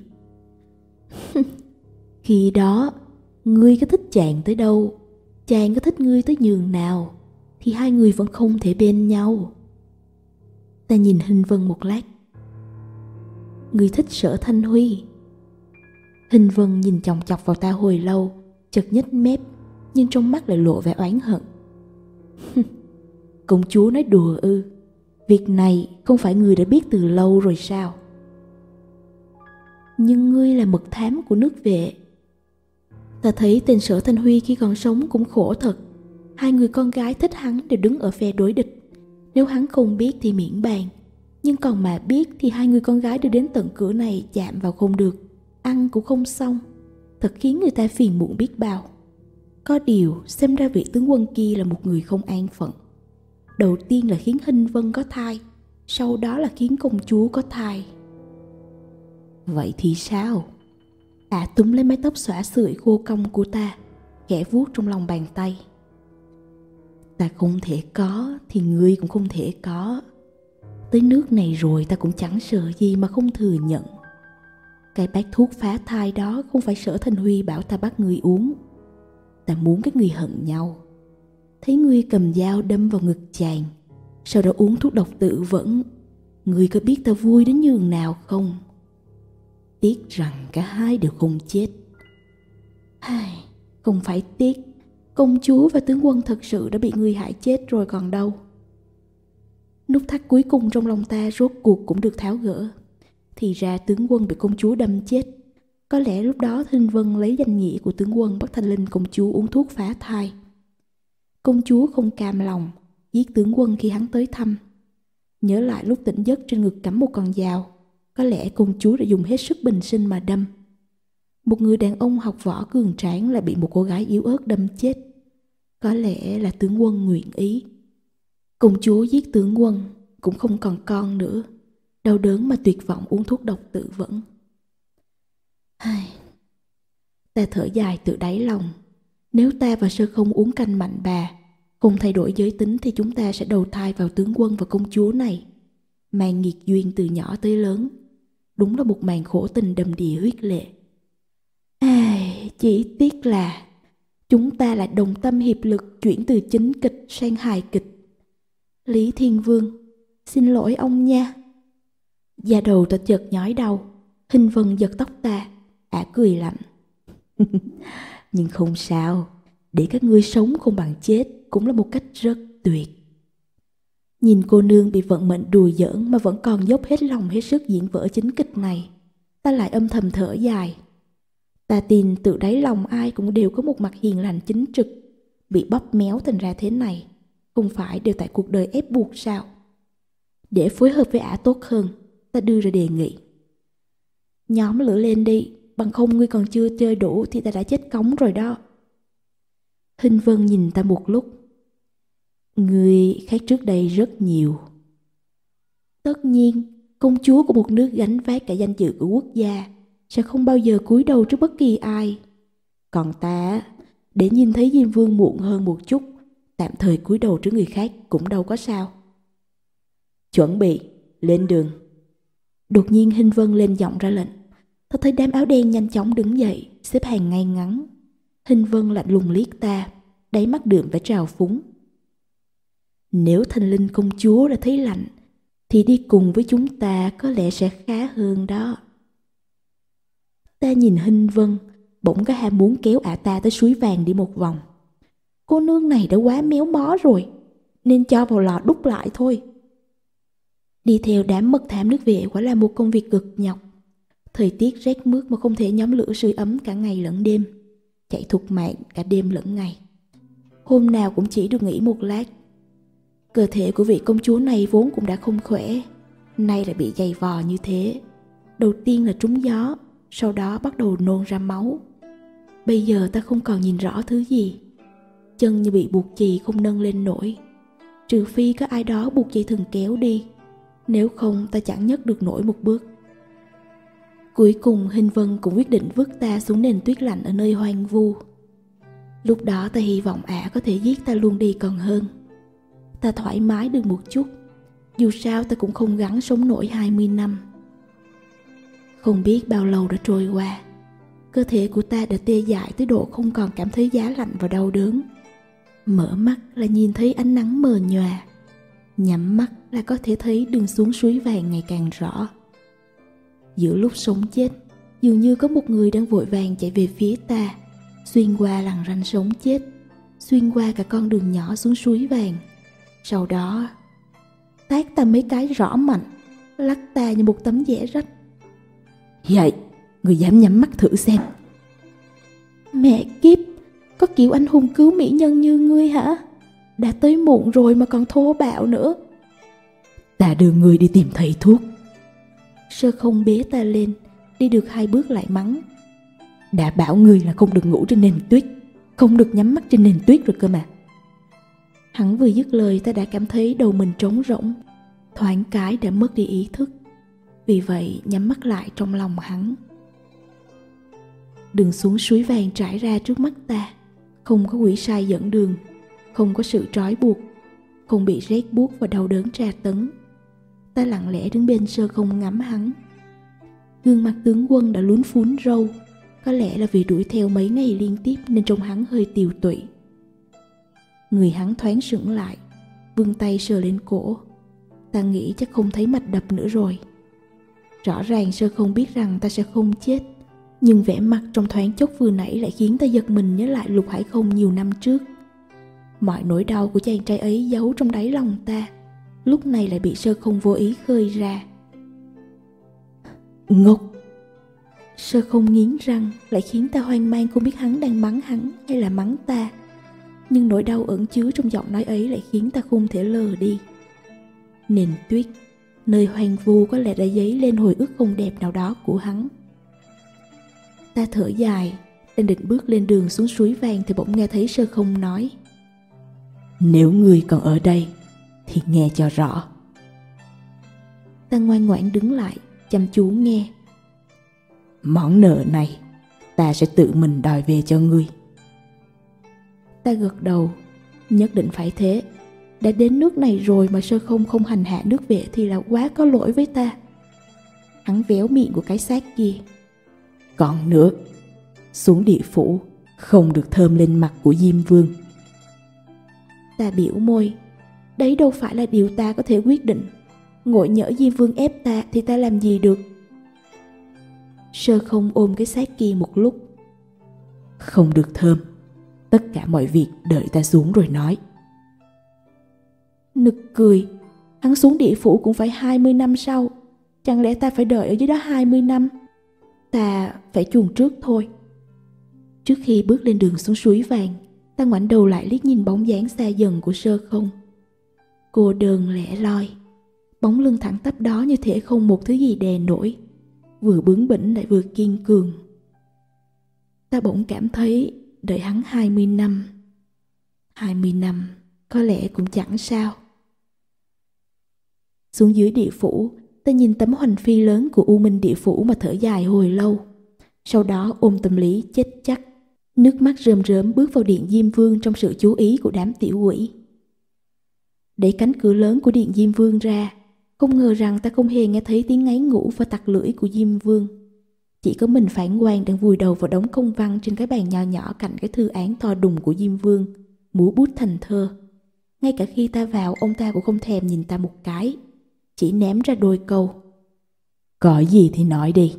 Khi đó, ngươi có thích chàng tới đâu, chàng có thích ngươi tới nhường nào, thì hai người vẫn không thể bên nhau. Ta nhìn Hình Vân một lát. Ngươi thích Sở Thanh Huy? Hình Vân nhìn chòng chọc vào ta hồi lâu, chợt nhếch mép, nhưng trong mắt lại lộ vẻ oán hận. Công chúa nói đùa ư? Việc này không phải ngươi đã biết từ lâu rồi sao? Nhưng ngươi là mật thám của nước Vệ. Ta thấy tên Sở Thanh Huy khi còn sống cũng khổ thật. Hai người con gái thích hắn đều đứng ở phe đối địch. Nếu hắn không biết thì miễn bàn, nhưng còn mà biết thì hai người con gái đưa đến tận cửa này chạm vào không được, ăn cũng không xong. Thật khiến người ta phiền muộn biết bao. Có điều xem ra vị tướng quân kia là một người không an phận. Đầu tiên là khiến Hinh Vân có thai, sau đó là khiến công chúa có thai. Vậy thì sao? Ả túm lấy mái tóc xõa sưởi khô cong của ta, khẽ vuốt trong lòng bàn tay. Ta không thể có thì ngươi cũng không thể có. Tới nước này rồi ta cũng chẳng sợ gì mà không thừa nhận. Cái bát thuốc phá thai đó không phải Sở Thanh Huy bảo ta bắt ngươi uống. Ta muốn các ngươi hận nhau. Thấy ngươi cầm dao đâm vào ngực chàng, sau đó uống thuốc độc tự vẫn. Ngươi có biết ta vui đến nhường nào không? Tiếc rằng cả hai đều không chết. Ai, không phải tiếc. Công chúa và tướng quân thật sự đã bị ngươi hại chết rồi còn đâu. Nút thắt cuối cùng trong lòng ta rốt cuộc cũng được tháo gỡ. Thì ra tướng quân bị công chúa đâm chết. Có lẽ lúc đó Hinh Vân lấy danh nghĩa của tướng quân bắt Thanh Linh công chúa uống thuốc phá thai. Công chúa không cam lòng, giết tướng quân khi hắn tới thăm. Nhớ lại lúc tỉnh giấc trên ngực cắm một con dao, có lẽ công chúa đã dùng hết sức bình sinh mà đâm. Một người đàn ông học võ cường tráng lại bị một cô gái yếu ớt đâm chết. Có lẽ là tướng quân nguyện ý. Công chúa giết tướng quân, cũng không còn con nữa. Đau đớn mà tuyệt vọng uống thuốc độc tự vẫn. Ai... Ta thở dài từ đáy lòng. Nếu ta và Sơ Không uống canh mạnh bà, không thay đổi giới tính thì chúng ta sẽ đầu thai vào tướng quân và công chúa này. Màn nghiệt duyên từ nhỏ tới lớn. Đúng là một màn khổ tình đầm đìa huyết lệ. Ai, chỉ tiếc là chúng ta lại đồng tâm hiệp lực chuyển từ chính kịch sang hài kịch. Lý Thiên Vương, xin lỗi ông nha. Da đầu ta chợt nhói đau. Hinh Vân giật tóc ta. Ả cười lạnh. Nhưng không sao, để các ngươi sống không bằng chết cũng là một cách rất tuyệt. Nhìn cô nương bị vận mệnh đùa giỡn mà vẫn còn dốc hết lòng hết sức diễn vở chính kịch này, ta lại âm thầm thở dài. Ta tin từ đáy lòng ai cũng đều có một mặt hiền lành chính trực. Bị bóp méo thành ra thế này, không phải đều tại cuộc đời ép buộc sao? Để phối hợp với Ả tốt hơn, ta đưa ra đề nghị. Nhóm lửa lên đi, bằng không ngươi còn chưa chơi đủ thì ta đã chết cống rồi đó. Hinh Vân nhìn ta một lúc. Ngươi khác trước đây rất nhiều. Tất nhiên, công chúa của một nước gánh vác cả danh dự của quốc gia sẽ không bao giờ cúi đầu trước bất kỳ ai. Còn ta, để nhìn thấy Diêm Vương muộn hơn một chút, tạm thời cúi đầu trước người khác cũng đâu có sao. Chuẩn bị, lên đường. Đột nhiên Hinh Vân lên giọng ra lệnh. Ta thấy đám áo đen nhanh chóng đứng dậy, xếp hàng ngay ngắn. Hinh Vân lạnh lùng liếc ta, đáy mắt đượm vẻ trào phúng. Nếu Thanh Linh công chúa đã thấy lạnh, thì đi cùng với chúng ta có lẽ sẽ khá hơn đó. Ta nhìn Hinh Vân, bỗng có ham muốn kéo ả ta tới suối vàng đi một vòng. Cô nương này đã quá méo mó rồi, nên cho vào lò đúc lại thôi. Đi theo đám mật thám nước Vệ quả là một công việc cực nhọc. Thời tiết rét mướt mà không thể nhóm lửa sưởi ấm cả ngày lẫn đêm, chạy thục mạng cả đêm lẫn ngày. Hôm nào cũng chỉ được nghỉ một lát. Cơ thể của vị công chúa này vốn cũng đã không khỏe, nay lại bị dày vò như thế. Đầu tiên là trúng gió, sau đó bắt đầu nôn ra máu. Bây giờ ta không còn nhìn rõ thứ gì. Chân như bị buộc chì không nâng lên nổi. Trừ phi có ai đó buộc dây thừng kéo đi, nếu không ta chẳng nhấc được nổi một bước. Cuối cùng Hinh Vân cũng quyết định vứt ta xuống nền tuyết lạnh ở nơi hoang vu. Lúc đó ta hy vọng ả có thể giết ta luôn đi còn hơn. Ta thoải mái được một chút. Dù sao ta cũng không gắng sống nổi hai mươi năm. Không biết bao lâu đã trôi qua, cơ thể của ta đã tê dại tới độ không còn cảm thấy giá lạnh và đau đớn. Mở mắt là nhìn thấy ánh nắng mờ nhòa, nhắm mắt là có thể thấy đường xuống suối vàng ngày càng rõ. Giữa lúc sống chết, dường như có một người đang vội vàng chạy về phía ta, xuyên qua lằn ranh sống chết, xuyên qua cả con đường nhỏ xuống suối vàng. Sau đó, tát ta mấy cái rõ mạnh, lắc ta như một tấm vẽ rách. Vậy, người dám nhắm mắt thử xem. Mẹ kiếp, có kiểu anh hùng cứu mỹ nhân như ngươi hả? Đã tới muộn rồi mà còn thô bạo nữa. Ta đưa người đi tìm thầy thuốc. Sơ Không bế ta lên, đi được hai bước lại mắng. Đã bảo người là không được ngủ trên nền tuyết, không được nhắm mắt trên nền tuyết rồi cơ mà. Hắn vừa dứt lời, ta đã cảm thấy đầu mình trống rỗng, thoáng cái đã mất đi ý thức. Vì vậy nhắm mắt lại trong lòng hắn. Đường xuống suối vàng trải ra trước mắt ta, không có quỷ sai dẫn đường, không có sự trói buộc, không bị rét buốt và đau đớn tra tấn. Ta lặng lẽ đứng bên Sơ Không ngắm hắn. Gương mặt tướng quân đã lún phún râu, có lẽ là vì đuổi theo mấy ngày liên tiếp nên trông hắn hơi tiều tụy. Người hắn thoáng sững lại, vươn tay sờ lên cổ. Ta nghĩ chắc không thấy mạch đập nữa rồi. Rõ ràng Sơ Không biết rằng ta sẽ không chết, nhưng vẻ mặt trong thoáng chốc vừa nãy lại khiến ta giật mình nhớ lại Lục Hải Không nhiều năm trước. Mọi nỗi đau của chàng trai ấy giấu trong đáy lòng ta, lúc này lại bị Sơ Không vô ý khơi ra. Ngốc! Sơ Không nghiến răng, lại khiến ta hoang mang không biết hắn đang mắng hắn hay là mắng ta. Nhưng nỗi đau ẩn chứa trong giọng nói ấy lại khiến ta không thể lờ đi. Nền tuyết, nơi hoang vu có lẽ đã dấy lên hồi ức không đẹp nào đó của hắn. Ta thở dài, đang định bước lên đường xuống suối vàng thì bỗng nghe thấy Sơ Không nói: Nếu người còn ở đây thì nghe cho rõ. Ta ngoan ngoãn đứng lại, chăm chú nghe. Món nợ này ta sẽ tự mình đòi về cho ngươi. Ta gật đầu, nhất định phải thế. Đã đến nước này rồi mà Sơ Không không hành hạ nước vệ thì là quá có lỗi với ta. Hắn véo miệng của cái xác kia. Còn nữa, xuống địa phủ không được thơm lên mặt của Diêm Vương. Ta biểu môi, đấy đâu phải là điều ta có thể quyết định. Ngộ nhỡ Diêm Vương ép ta thì ta làm gì được. Sơ Không ôm cái xác kia một lúc. Không được thơm, tất cả mọi việc đợi ta xuống rồi nói. Nực cười, hắn xuống địa phủ cũng phải hai mươi năm sau. Chẳng lẽ ta phải đợi ở dưới đó hai mươi năm? Ta phải chuồn trước thôi. Trước khi bước lên đường xuống suối vàng, ta ngoảnh đầu lại liếc nhìn bóng dáng xa dần của Sơ Không. Cô đơn lẻ loi, bóng lưng thẳng tắp đó như thể không một thứ gì đè nổi, vừa bướng bỉnh lại vừa kiên cường. Ta bỗng cảm thấy đợi hắn hai mươi năm, hai mươi năm có lẽ cũng chẳng sao. Xuống dưới địa phủ, ta nhìn tấm hoành phi lớn của U Minh địa phủ mà thở dài hồi lâu. Sau đó ôm tâm lý chết chắc, nước mắt rơm rớm bước vào điện Diêm Vương trong sự chú ý của đám tiểu quỷ. Đẩy cánh cửa lớn của điện Diêm Vương ra, không ngờ rằng ta không hề nghe thấy tiếng ngáy ngủ và tặc lưỡi của Diêm Vương. Chỉ có mình Phản Quang đang vùi đầu vào đống công văn trên cái bàn nho nhỏ cạnh cái thư án to đùng của Diêm Vương, múa bút thành thơ. Ngay cả khi ta vào, ông ta cũng không thèm nhìn ta một cái, chỉ ném ra đôi câu: Có gì thì nói đi.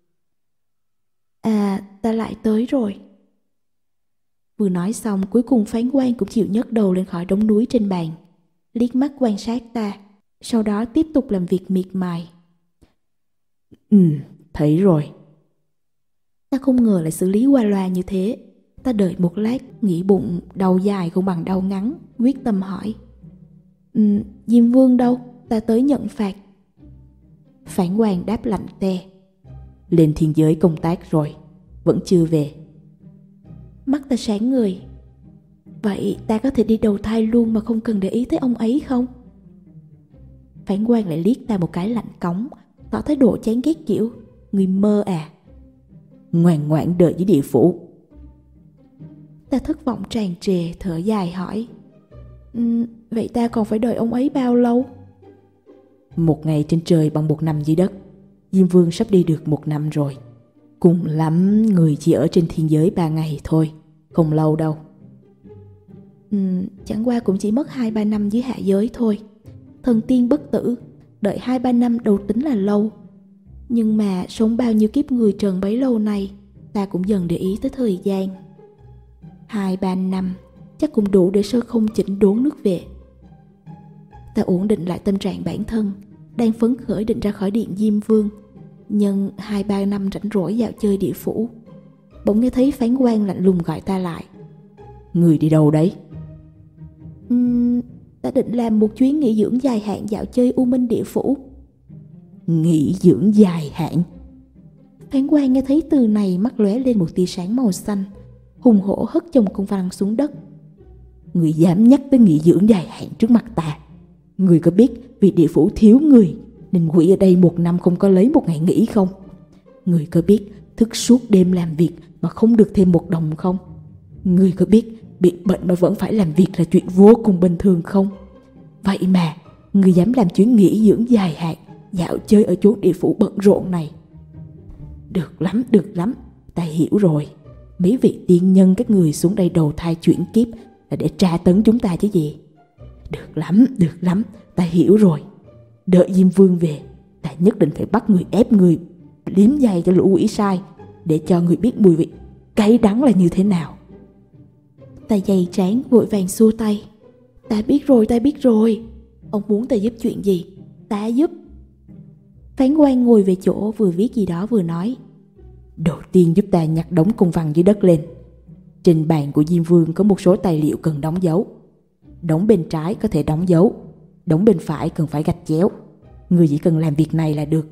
À, ta lại tới rồi. Vừa nói xong, cuối cùng Phán Quan cũng chịu nhấc đầu lên khỏi đống núi trên bàn, liếc mắt quan sát ta, sau đó tiếp tục làm việc miệt mài. Ừ, thấy rồi. Ta không ngờ lại xử lý qua loa như thế. Ta đợi một lát, nghĩ bụng đau dài không bằng đau ngắn, quyết tâm hỏi: ừ, Diêm Vương đâu? Ta tới nhận phạt. Phản Quang đáp lạnh te: Lên thiên giới công tác rồi, vẫn chưa về. Mắt ta sáng người: Vậy ta có thể đi đầu thai luôn mà không cần để ý tới ông ấy không? Phản Quang lại liếc ta một cái lạnh cống, tỏ thái độ chán ghét kiểu: Người mơ à. Ngoan ngoãn đợi với địa phủ. Ta thất vọng tràn trề, thở dài hỏi: um, Vậy ta còn phải đợi ông ấy bao lâu? Một ngày trên trời bằng một năm dưới đất. Diêm Vương sắp đi được một năm rồi. Cùng lắm người chỉ ở trên thiên giới ba ngày thôi, không lâu đâu. um, Chẳng qua cũng chỉ mất hai ba năm dưới hạ giới thôi. Thần tiên bất tử, đợi hai ba năm đâu tính là lâu. Nhưng mà sống bao nhiêu kiếp người trần bấy lâu nay, ta cũng dần để ý tới thời gian. Hai ba năm chắc cũng đủ để Sơ Không chỉnh đốn nước vệ. Ta ổn định lại tâm trạng bản thân, đang phấn khởi định ra khỏi điện Diêm Vương, nhân hai ba năm rảnh rỗi dạo chơi địa phủ. Bỗng nghe thấy phán quan lạnh lùng gọi ta lại. Người đi đâu đấy? Uhm, ta định làm một chuyến nghỉ dưỡng dài hạn dạo chơi U Minh địa phủ. Nghỉ dưỡng dài hạn? Phán quan nghe thấy từ này mắt lóe lên một tia sáng màu xanh, hùng hổ hất chồng công văn xuống đất. Người dám nhắc tới nghỉ dưỡng dài hạn trước mặt ta? Người có biết vì địa phủ thiếu người nên quỷ ở đây một năm không có lấy một ngày nghỉ không? Người có biết thức suốt đêm làm việc mà không được thêm một đồng không? Người có biết bị bệnh mà vẫn phải làm việc là chuyện vô cùng bình thường không? Vậy mà người dám làm chuyến nghỉ dưỡng dài hạn dạo chơi ở chỗ địa phủ bận rộn này. Được lắm, được lắm, ta hiểu rồi. Mấy vị tiên nhân các người xuống đây đầu thai chuyển kiếp là để tra tấn chúng ta chứ gì. Được lắm, được lắm, ta hiểu rồi. Đợi Diêm Vương về, ta nhất định phải bắt người ép người liếm dày cho lũ quỷ sai, để cho người biết mùi vị cay đắng là như thế nào. Ta dày trán vội vàng xua tay. Ta biết rồi, ta biết rồi. Ông muốn ta giúp chuyện gì, ta giúp. Phán quan ngồi về chỗ vừa viết gì đó vừa nói. Đầu tiên giúp ta nhặt đống công văn dưới đất lên. Trên bàn của Diêm Vương có một số tài liệu cần đóng dấu. Đống bên trái có thể đóng dấu, đống bên phải cần phải gạch chéo. Người chỉ cần làm việc này là được.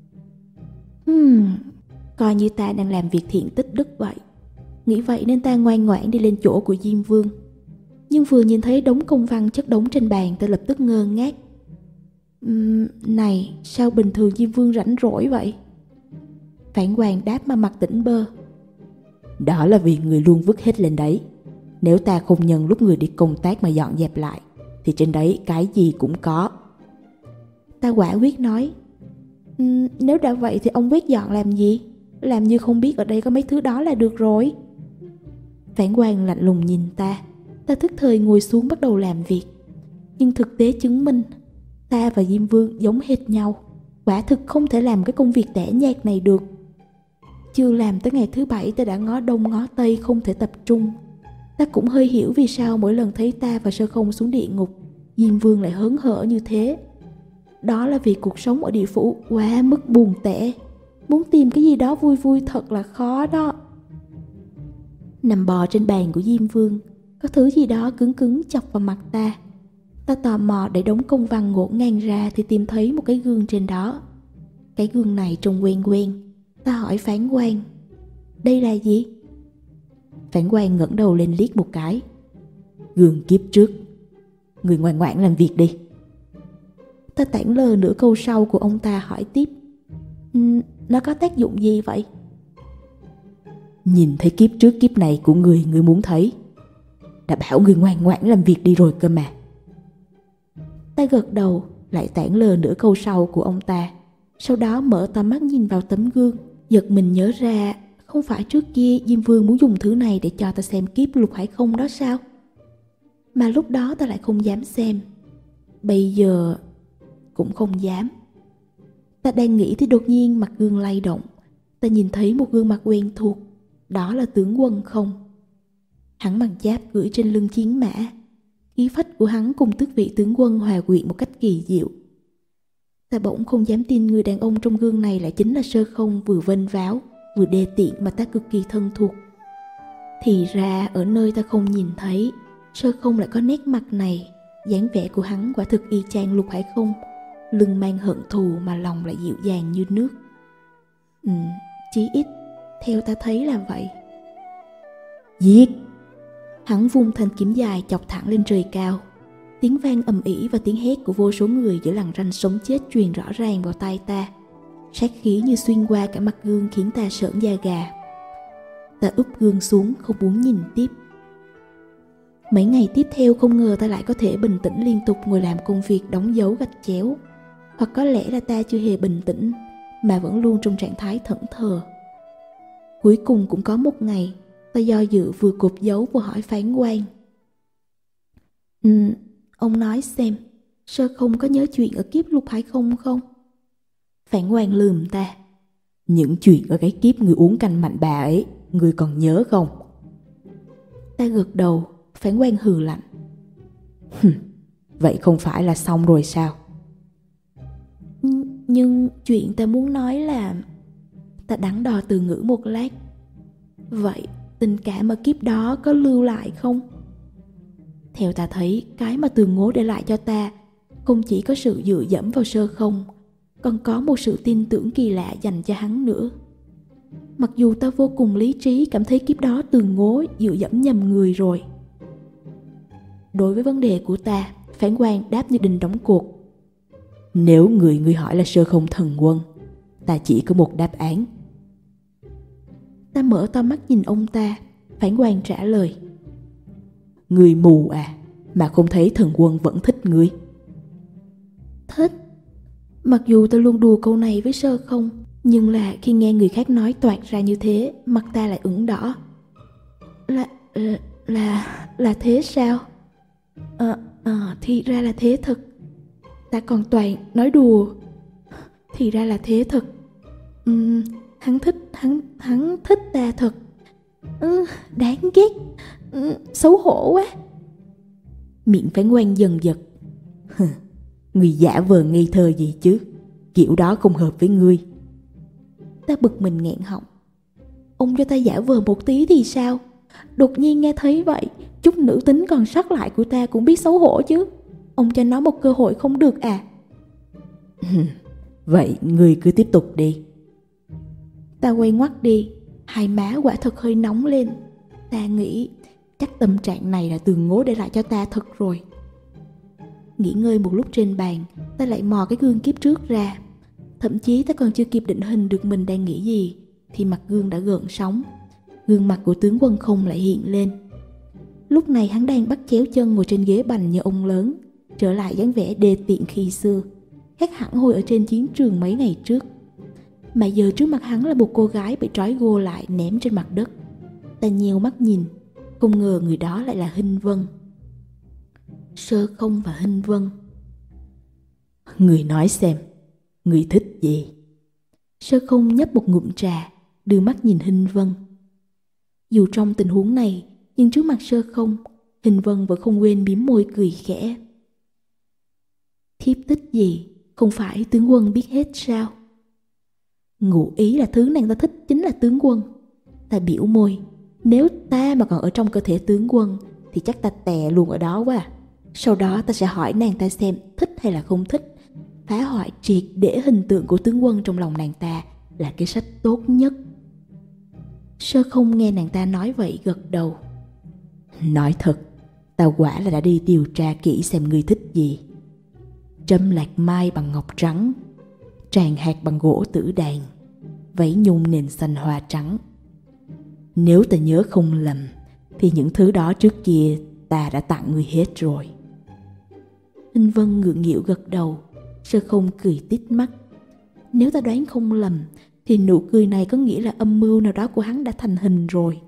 Hmm, coi như ta đang làm việc thiện tích đức vậy. Nghĩ vậy nên ta ngoan ngoãn đi lên chỗ của Diêm Vương. Nhưng vừa nhìn thấy đống công văn chất đống trên bàn, ta lập tức ngơ ngác. uhm, Này, sao bình thường Diêm Vương rảnh rỗi vậy? Phản Hoàng đáp mà mặt tỉnh bơ. Đó là vì người luôn vứt hết lên đấy. Nếu ta không nhân lúc người đi công tác mà dọn dẹp lại thì trên đấy cái gì cũng có. Ta quả quyết nói. uhm, Nếu đã vậy thì ông quét dọn làm gì? Làm như không biết ở đây có mấy thứ đó là được rồi. Phản Hoàng lạnh lùng nhìn ta. Ta thức thời ngồi xuống bắt đầu làm việc. Nhưng thực tế chứng minh ta và Diêm Vương giống hệt nhau. Quả thực không thể làm cái công việc tẻ nhạt này được. Chưa làm tới ngày thứ bảy ta đã ngó đông ngó tây không thể tập trung. Ta cũng hơi hiểu vì sao mỗi lần thấy ta và Sơ Không xuống địa ngục, Diêm Vương lại hớn hở như thế. Đó là vì cuộc sống ở địa phủ quá mức buồn tẻ. Muốn tìm cái gì đó vui vui thật là khó đó. Nằm bò trên bàn của Diêm Vương, có thứ gì đó cứng cứng chọc vào mặt ta. Ta tò mò để đống công văn ngổn ngang ra thì tìm thấy một cái gương trên đó. Cái gương này trông quen quen. Ta hỏi Phán Quan, đây là gì? Phán Quan ngẩng đầu lên liếc một cái. Gương kiếp trước. Người ngoan ngoãn làm việc đi. Ta tản lờ nửa câu sau của ông ta hỏi tiếp. N- Nó có tác dụng gì vậy? Nhìn thấy kiếp trước kiếp này của người, người muốn thấy. Đã bảo người ngoan ngoãn làm việc đi rồi cơ mà. Ta gật đầu, lại tản lờ nửa câu sau của ông ta. Sau đó mở to mắt nhìn vào tấm gương, giật mình nhớ ra không phải trước kia Diêm Vương muốn dùng thứ này để cho ta xem kiếp Lục Hải Không đó sao? Mà lúc đó ta lại không dám xem. Bây giờ cũng không dám. Ta đang nghĩ thì đột nhiên mặt gương lay động. Ta nhìn thấy một gương mặt quen thuộc. Đó là tướng Quân Không. Hắn mặc giáp cưỡi trên lưng chiến mã. Khí phách của hắn cùng tước vị tướng quân hòa quyện một cách kỳ diệu. Ta bỗng không dám tin người đàn ông trong gương này lại chính là Sơ Không vừa vênh váo, vừa đê tiện mà ta cực kỳ thân thuộc. Thì ra ở nơi ta không nhìn thấy, Sơ Không lại có nét mặt này. Dáng vẻ của hắn quả thực y chang Lục Hải Không, lưng mang hận thù mà lòng lại dịu dàng như nước. Ừ, chí ít theo ta thấy là vậy. Giết! Hắn vung thanh kiếm dài chọc thẳng lên trời cao. Tiếng vang ầm ĩ và tiếng hét của vô số người giữa lằn ranh sống chết truyền rõ ràng vào tai ta. Sát khí như xuyên qua cả mặt gương khiến ta sởn da gà. Ta úp gương xuống không muốn nhìn tiếp. Mấy ngày tiếp theo không ngờ ta lại có thể bình tĩnh liên tục ngồi làm công việc đóng dấu gạch chéo. Hoặc có lẽ là ta chưa hề bình tĩnh mà vẫn luôn trong trạng thái thẫn thờ. Cuối cùng cũng có một ngày, ta do dự vừa cột dấu vừa hỏi Phán Quan. Ừ, ông nói xem, Sơ Không có nhớ chuyện ở kiếp Lục Hải Không không? Phán Quan lườm ta. Những chuyện ở cái kiếp người uống canh mạnh bà ấy, người còn nhớ không? Ta gật đầu. Phán Quan hừ lạnh. Vậy không phải là xong rồi sao? Nhưng chuyện ta muốn nói là... Ta đắn đo từ ngữ một lát. Vậy tình cảm ở kiếp đó có lưu lại không? Theo ta thấy, cái mà Tường Ngố để lại cho ta không chỉ có sự dựa dẫm vào Sơ Không, còn có một sự tin tưởng kỳ lạ dành cho hắn nữa. Mặc dù ta vô cùng lý trí cảm thấy kiếp đó Tường Ngố dựa dẫm nhầm người rồi. Đối với vấn đề của ta, phán quan đáp như đình đóng cột. Nếu người ngươi hỏi là Sơ Không thần quân, ta chỉ có một đáp án. Ta mở to mắt nhìn ông ta. Phán quan trả lời. Ngươi mù à, mà không thấy thần quân vẫn thích ngươi? Thích? Mặc dù ta luôn đùa câu này với Sơ Không, nhưng là khi nghe người khác nói toạc ra như thế, mặt ta lại ửng đỏ. Là... là... là, là thế sao? Ờ, à, thì ra là thế thật. Ta còn toàn nói đùa. Thì ra là thế thật. Uhm, hắn thích, hắn, hắn thích ta thật. Ừ, đáng ghét. Ừ, xấu hổ quá. Miệng phán quan dần giật. Người giả vờ ngây thơ gì chứ, kiểu đó không hợp với ngươi. Ta bực mình nghẹn họng. Ông cho ta giả vờ một tí thì sao? Đột nhiên nghe thấy vậy, chút nữ tính còn sót lại của ta cũng biết xấu hổ chứ. Ông cho nó một cơ hội không được à? Vậy ngươi cứ tiếp tục đi. Ta quay ngoắt đi. Hai má quả thật hơi nóng lên. Ta nghĩ chắc tâm trạng này là Tường Ngố để lại cho ta thật rồi. Nghỉ ngơi một lúc trên bàn, ta lại mò cái gương kiếp trước ra. Thậm chí ta còn chưa kịp định hình được mình đang nghĩ gì thì mặt gương đã gợn sóng. Gương mặt của tướng Quân Không lại hiện lên. Lúc này hắn đang bắt chéo chân ngồi trên ghế bành như ông lớn, trở lại dáng vẻ đê tiện khi xưa, khác hẳn hồi ở trên chiến trường mấy ngày trước. Mà giờ trước mặt hắn là một cô gái bị trói gô lại ném trên mặt đất. Ta nheo mắt nhìn, không ngờ người đó lại là Hinh Vân. Sơ Không và Hinh Vân. Người nói xem, người thích gì? Sơ Không nhấp một ngụm trà, đưa mắt nhìn Hinh Vân. Dù trong tình huống này, nhưng trước mặt Sơ Không, Hinh Vân vẫn không quên mím môi cười khẽ. Thiếp thích gì, không phải tướng quân biết hết sao? Ngụ ý là thứ nàng ta thích chính là tướng quân. Ta biểu môi, nếu ta mà còn ở trong cơ thể tướng quân thì chắc ta tè luôn ở đó quá. Sau đó ta sẽ hỏi nàng ta xem thích hay là không thích, phá hoại triệt để hình tượng của tướng quân trong lòng nàng ta là cái sách tốt nhất. Sơ Không nghe nàng ta nói vậy gật đầu. Nói thật, ta quả là đã đi điều tra kỹ xem ngươi thích gì. Trâm lạc mai bằng ngọc trắng, tràng hạt bằng gỗ tử đàn, váy nhung nền xanh hoa trắng. Nếu ta nhớ không lầm thì những thứ đó trước kia ta đã tặng ngươi hết rồi. Hinh Vân ngượng nghịu gật đầu. Sơ Không cười tít mắt. Nếu ta đoán không lầm thì nụ cười này có nghĩa là âm mưu nào đó của hắn đã thành hình rồi.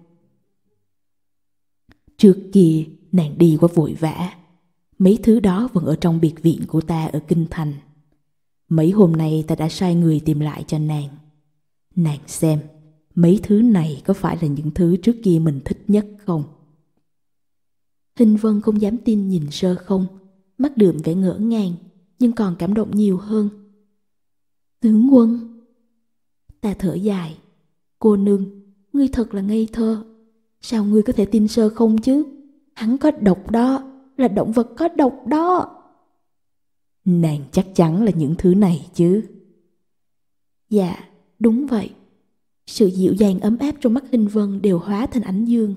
Trước kia nàng đi quá vội vã, mấy thứ đó vẫn ở trong biệt viện của ta ở Kinh Thành. Mấy hôm nay ta đã sai người tìm lại cho nàng. Nàng xem, mấy thứ này có phải là những thứ trước kia mình thích nhất không? Hinh Vân không dám tin nhìn Sơ Không, mắt đượm vẻ ngỡ ngàng, nhưng còn cảm động nhiều hơn. Tướng quân. Ta thở dài. Cô nương, ngươi thật là ngây thơ. Sao ngươi có thể tin Sơ Không chứ? Hắn có độc đó, là động vật có độc đó. Nàng chắc chắn là những thứ này chứ? Dạ, đúng vậy. Sự dịu dàng ấm áp trong mắt Hinh Vân đều hóa thành ánh dương.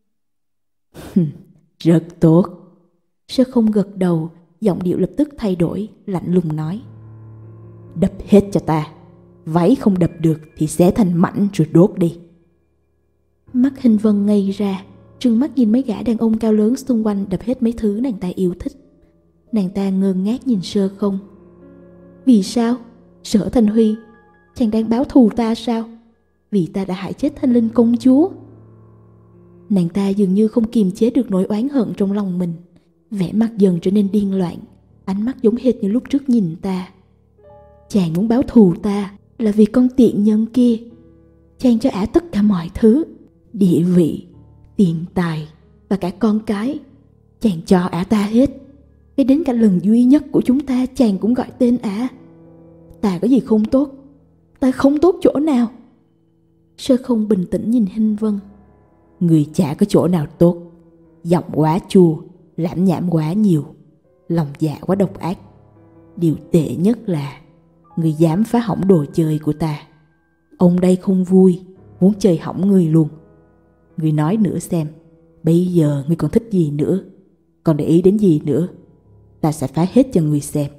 Rất tốt. Sơ Không gật đầu, giọng điệu lập tức thay đổi, lạnh lùng nói. Đập hết cho ta. Váy không đập được thì xé thành mảnh rồi đốt đi. Mắt Hinh Vân ngây ra, trừng mắt nhìn mấy gã đàn ông cao lớn xung quanh đập hết mấy thứ nàng ta yêu thích. Nàng ta ngơ ngác nhìn Sơ Không. Vì sao? Sở Thành Huy, chàng đang báo thù ta sao? Vì ta đã hại chết Thanh Linh công chúa. Nàng ta dường như không kiềm chế được nỗi oán hận trong lòng mình, vẻ mặt dần trở nên điên loạn, ánh mắt giống hệt như lúc trước nhìn ta. Chàng muốn báo thù ta là vì con tiện nhân kia. Chàng cho ả tất cả mọi thứ, địa vị, tiền tài và cả con cái. Chàng cho ả ta hết. Cái đến cả lần duy nhất của chúng ta chàng cũng gọi tên à? Ta có gì không tốt? Ta không tốt chỗ nào? Sơ Không bình tĩnh nhìn Hinh Vân. Người chả có chỗ nào tốt. Giọng quá chua, lãm nhảm quá nhiều, lòng dạ quá độc ác. Điều tệ nhất là người dám phá hỏng đồ chơi của ta. Ông đây không vui, muốn chơi hỏng người luôn. Người nói nữa xem, bây giờ người còn thích gì nữa, còn để ý đến gì nữa? Ta sẽ phá hết cho người xem.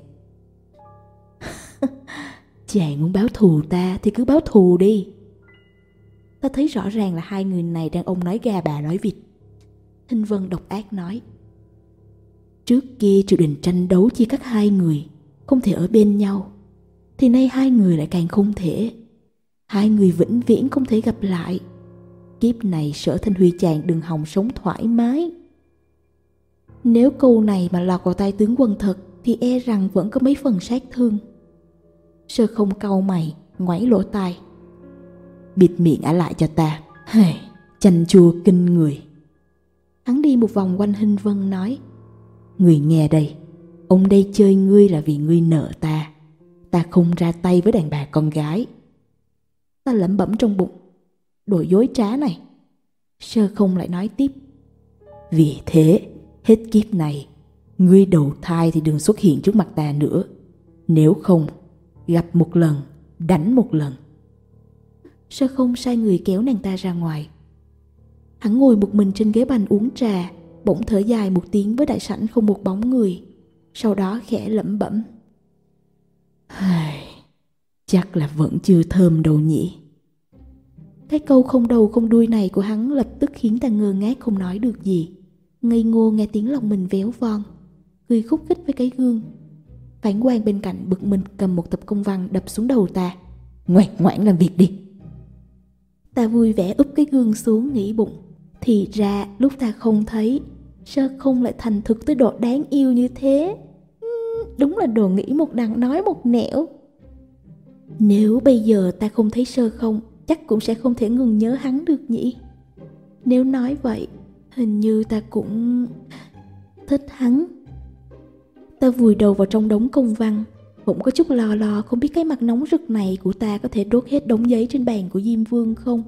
Chàng muốn báo thù ta thì cứ báo thù đi. Ta thấy rõ ràng là hai người này đang ông nói gà bà nói vịt. Hinh Vân độc ác nói. Trước kia triều đình tranh đấu chia cắt hai người, không thể ở bên nhau, thì nay hai người lại càng không thể. Hai người vĩnh viễn không thể gặp lại. Kiếp này Sở Thanh Huy chàng đừng hòng sống thoải mái. Nếu câu này mà lọt vào tai tướng quân thật thì e rằng vẫn có mấy phần sát thương. Sơ Không cau mày, ngoáy lỗ tai. Bịt miệng ả lại cho ta. Hây, chanh chua kinh người. Hắn đi một vòng quanh Hinh Vân nói. Người nghe đây, ông đây chơi ngươi là vì ngươi nợ ta. Ta không ra tay với đàn bà con gái. Ta lẩm bẩm trong bụng, đồ dối trá này. Sơ Không lại nói tiếp. Vì thế, hết kiếp này, ngươi đầu thai thì đừng xuất hiện trước mặt ta nữa. Nếu không, gặp một lần, đánh một lần. Sơ Không sai người kéo nàng ta ra ngoài. Hắn ngồi một mình trên ghế bành uống trà, bỗng thở dài một tiếng với đại sảnh không một bóng người. Sau đó khẽ lẩm bẩm. Chắc là vẫn chưa thơm đâu nhỉ. Cái câu không đầu không đuôi này của hắn lập tức khiến ta ngơ ngác không nói được gì. Ngây ngô nghe tiếng lòng mình véo von, cười khúc khích với cái gương. Phản quan bên cạnh bực mình cầm một tập công văn đập xuống đầu ta. Ngoan ngoãn làm việc đi. Ta vui vẻ úp cái gương xuống nghĩ bụng. Thì ra lúc ta không thấy, Sơ Không lại thành thực tới độ đáng yêu như thế. Đúng là đồ nghĩ một đằng nói một nẻo. Nếu bây giờ ta không thấy Sơ Không, chắc cũng sẽ không thể ngừng nhớ hắn được nhỉ. Nếu nói vậy, hình như ta cũng thích hắn. Ta vùi đầu vào trong đống công văn, bỗng có chút lo lo không biết cái mặt nóng rực này của ta có thể đốt hết đống giấy trên bàn của Diêm Vương không.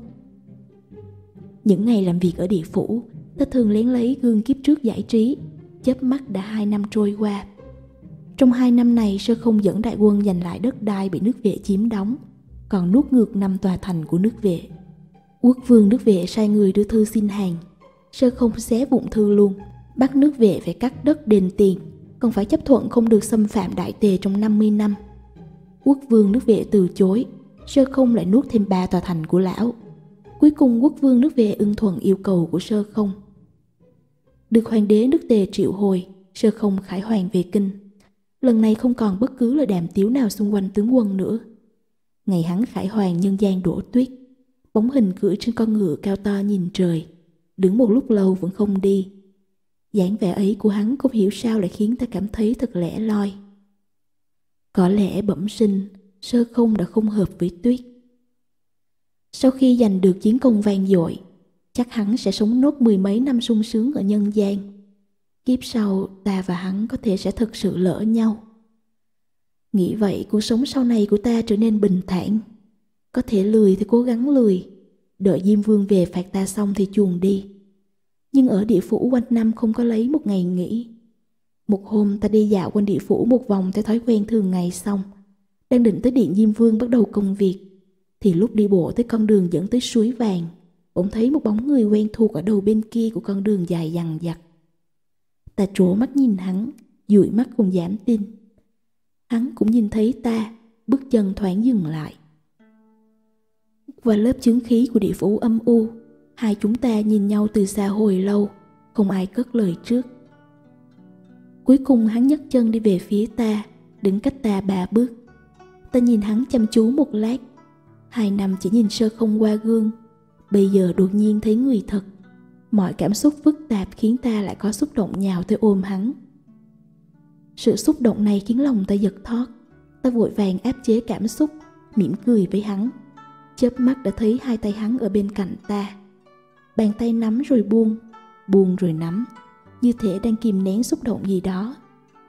Những ngày làm việc ở địa phủ, ta thường lén lấy gương kiếp trước giải trí. Chớp mắt đã hai năm trôi qua. Trong hai năm này, Sơ Không dẫn đại quân giành lại đất đai bị nước Vệ chiếm đóng, còn nuốt ngược năm tòa thành của nước Vệ. Quốc vương nước Vệ sai người đưa thư xin hàng. Sơ Không xé vụn thư luôn, bắt nước Vệ phải cắt đất đền tiền, còn phải chấp thuận không được xâm phạm đại tề trong năm mươi năm. Quốc vương nước Vệ từ chối, Sơ Không lại nuốt thêm ba tòa thành của lão. Cuối cùng quốc vương nước Vệ ưng thuận yêu cầu của Sơ Không. Được hoàng đế nước Tề triệu hồi, Sơ Không khải hoàn về kinh. Lần này không còn bất cứ lời đàm tiếu nào xung quanh tướng quân nữa. Ngày hắn khải hoàn nhân gian đổ tuyết, bóng hình cưỡi trên con ngựa cao to nhìn trời, đứng một lúc lâu vẫn không đi. dáng vẻ ấy của hắn không hiểu sao lại khiến ta cảm thấy thật lẻ loi. Có lẽ bẩm sinh Sơ Không đã không hợp với Tuyết. Sau khi giành được chiến công vang dội, chắc hắn sẽ sống nốt mười mấy năm sung sướng ở nhân gian. Kiếp sau ta và hắn có thể sẽ thực sự lỡ nhau. Nghĩ vậy cuộc sống sau này của ta trở nên bình thản. Có thể lười thì cố gắng lười, đợi Diêm Vương về phạt ta xong thì chuồn đi. Nhưng ở địa phủ quanh năm không có lấy một ngày nghỉ. Một hôm ta đi dạo quanh địa phủ một vòng theo thói quen thường ngày xong, đang định tới điện Diêm Vương bắt đầu công việc, thì lúc đi bộ tới con đường dẫn tới suối vàng, bỗng thấy một bóng người quen thuộc ở đầu bên kia của con đường dài dằng dặc. Ta trố mắt nhìn hắn, dụi mắt không dám tin. Hắn cũng nhìn thấy ta, bước chân thoáng dừng lại. Qua lớp chướng khí của địa phủ âm u, hai chúng ta nhìn nhau từ xa hồi lâu, không ai cất lời trước. Cuối cùng hắn nhấc chân đi về phía ta, đứng cách ta ba bước. Ta nhìn hắn chăm chú một lát. Hai năm chỉ nhìn Sơ Không qua gương, bây giờ đột nhiên thấy người thật. Mọi cảm xúc phức tạp khiến ta lại có xúc động nhào tới ôm hắn. Sự xúc động này khiến lòng ta giật thót. Ta vội vàng áp chế cảm xúc, mỉm cười với hắn. Chớp mắt đã thấy hai tay hắn ở bên cạnh ta. Bàn tay nắm rồi buông, buông rồi nắm, như thể đang kìm nén xúc động gì đó.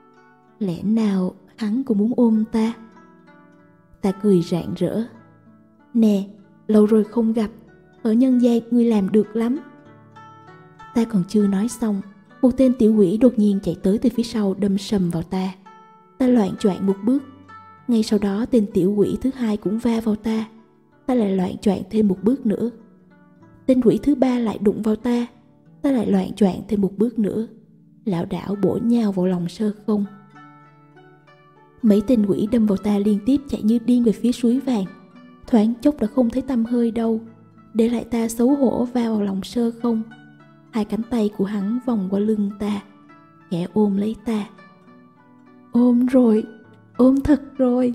Lẽ nào hắn cũng muốn ôm ta? Ta cười rạng rỡ. Nè, lâu rồi không gặp, ở nhân gian ngươi làm được lắm. Ta còn chưa nói xong, một tên tiểu quỷ đột nhiên chạy tới từ phía sau đâm sầm vào ta. Ta loạng choạng một bước. Ngay sau đó tên tiểu quỷ thứ hai cũng va vào ta. Ta lại loạng choạng thêm một bước nữa. Tên quỷ thứ ba lại đụng vào ta. Ta lại loạng choạng thêm một bước nữa. Lảo đảo bổ nhào vào lòng sơ không. Mấy tên quỷ đâm vào ta liên tiếp chạy như điên về phía suối vàng. Thoáng chốc đã không thấy tăm hơi đâu, để lại ta xấu hổ va vào lòng sơ không. Hai cánh tay của hắn vòng qua lưng ta, khẽ ôm lấy ta. Ôm rồi, ôm thật rồi.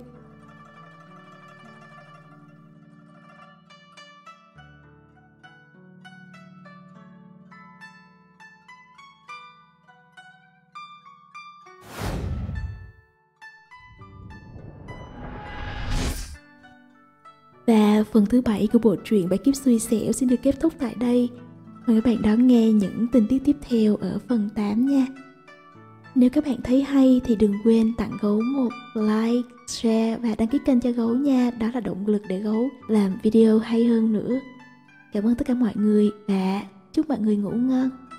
Và phần thứ bảy của bộ truyện Bảy Kiếp Xui Xẻo xin được kết thúc tại đây. Mời các bạn đón nghe những tình tiết tiếp theo ở phần tám nha. Nếu các bạn thấy hay thì đừng quên tặng Gấu một like, share và đăng ký kênh cho Gấu nha. Đó là động lực để Gấu làm video hay hơn nữa. Cảm ơn tất cả mọi người và chúc mọi người ngủ ngon.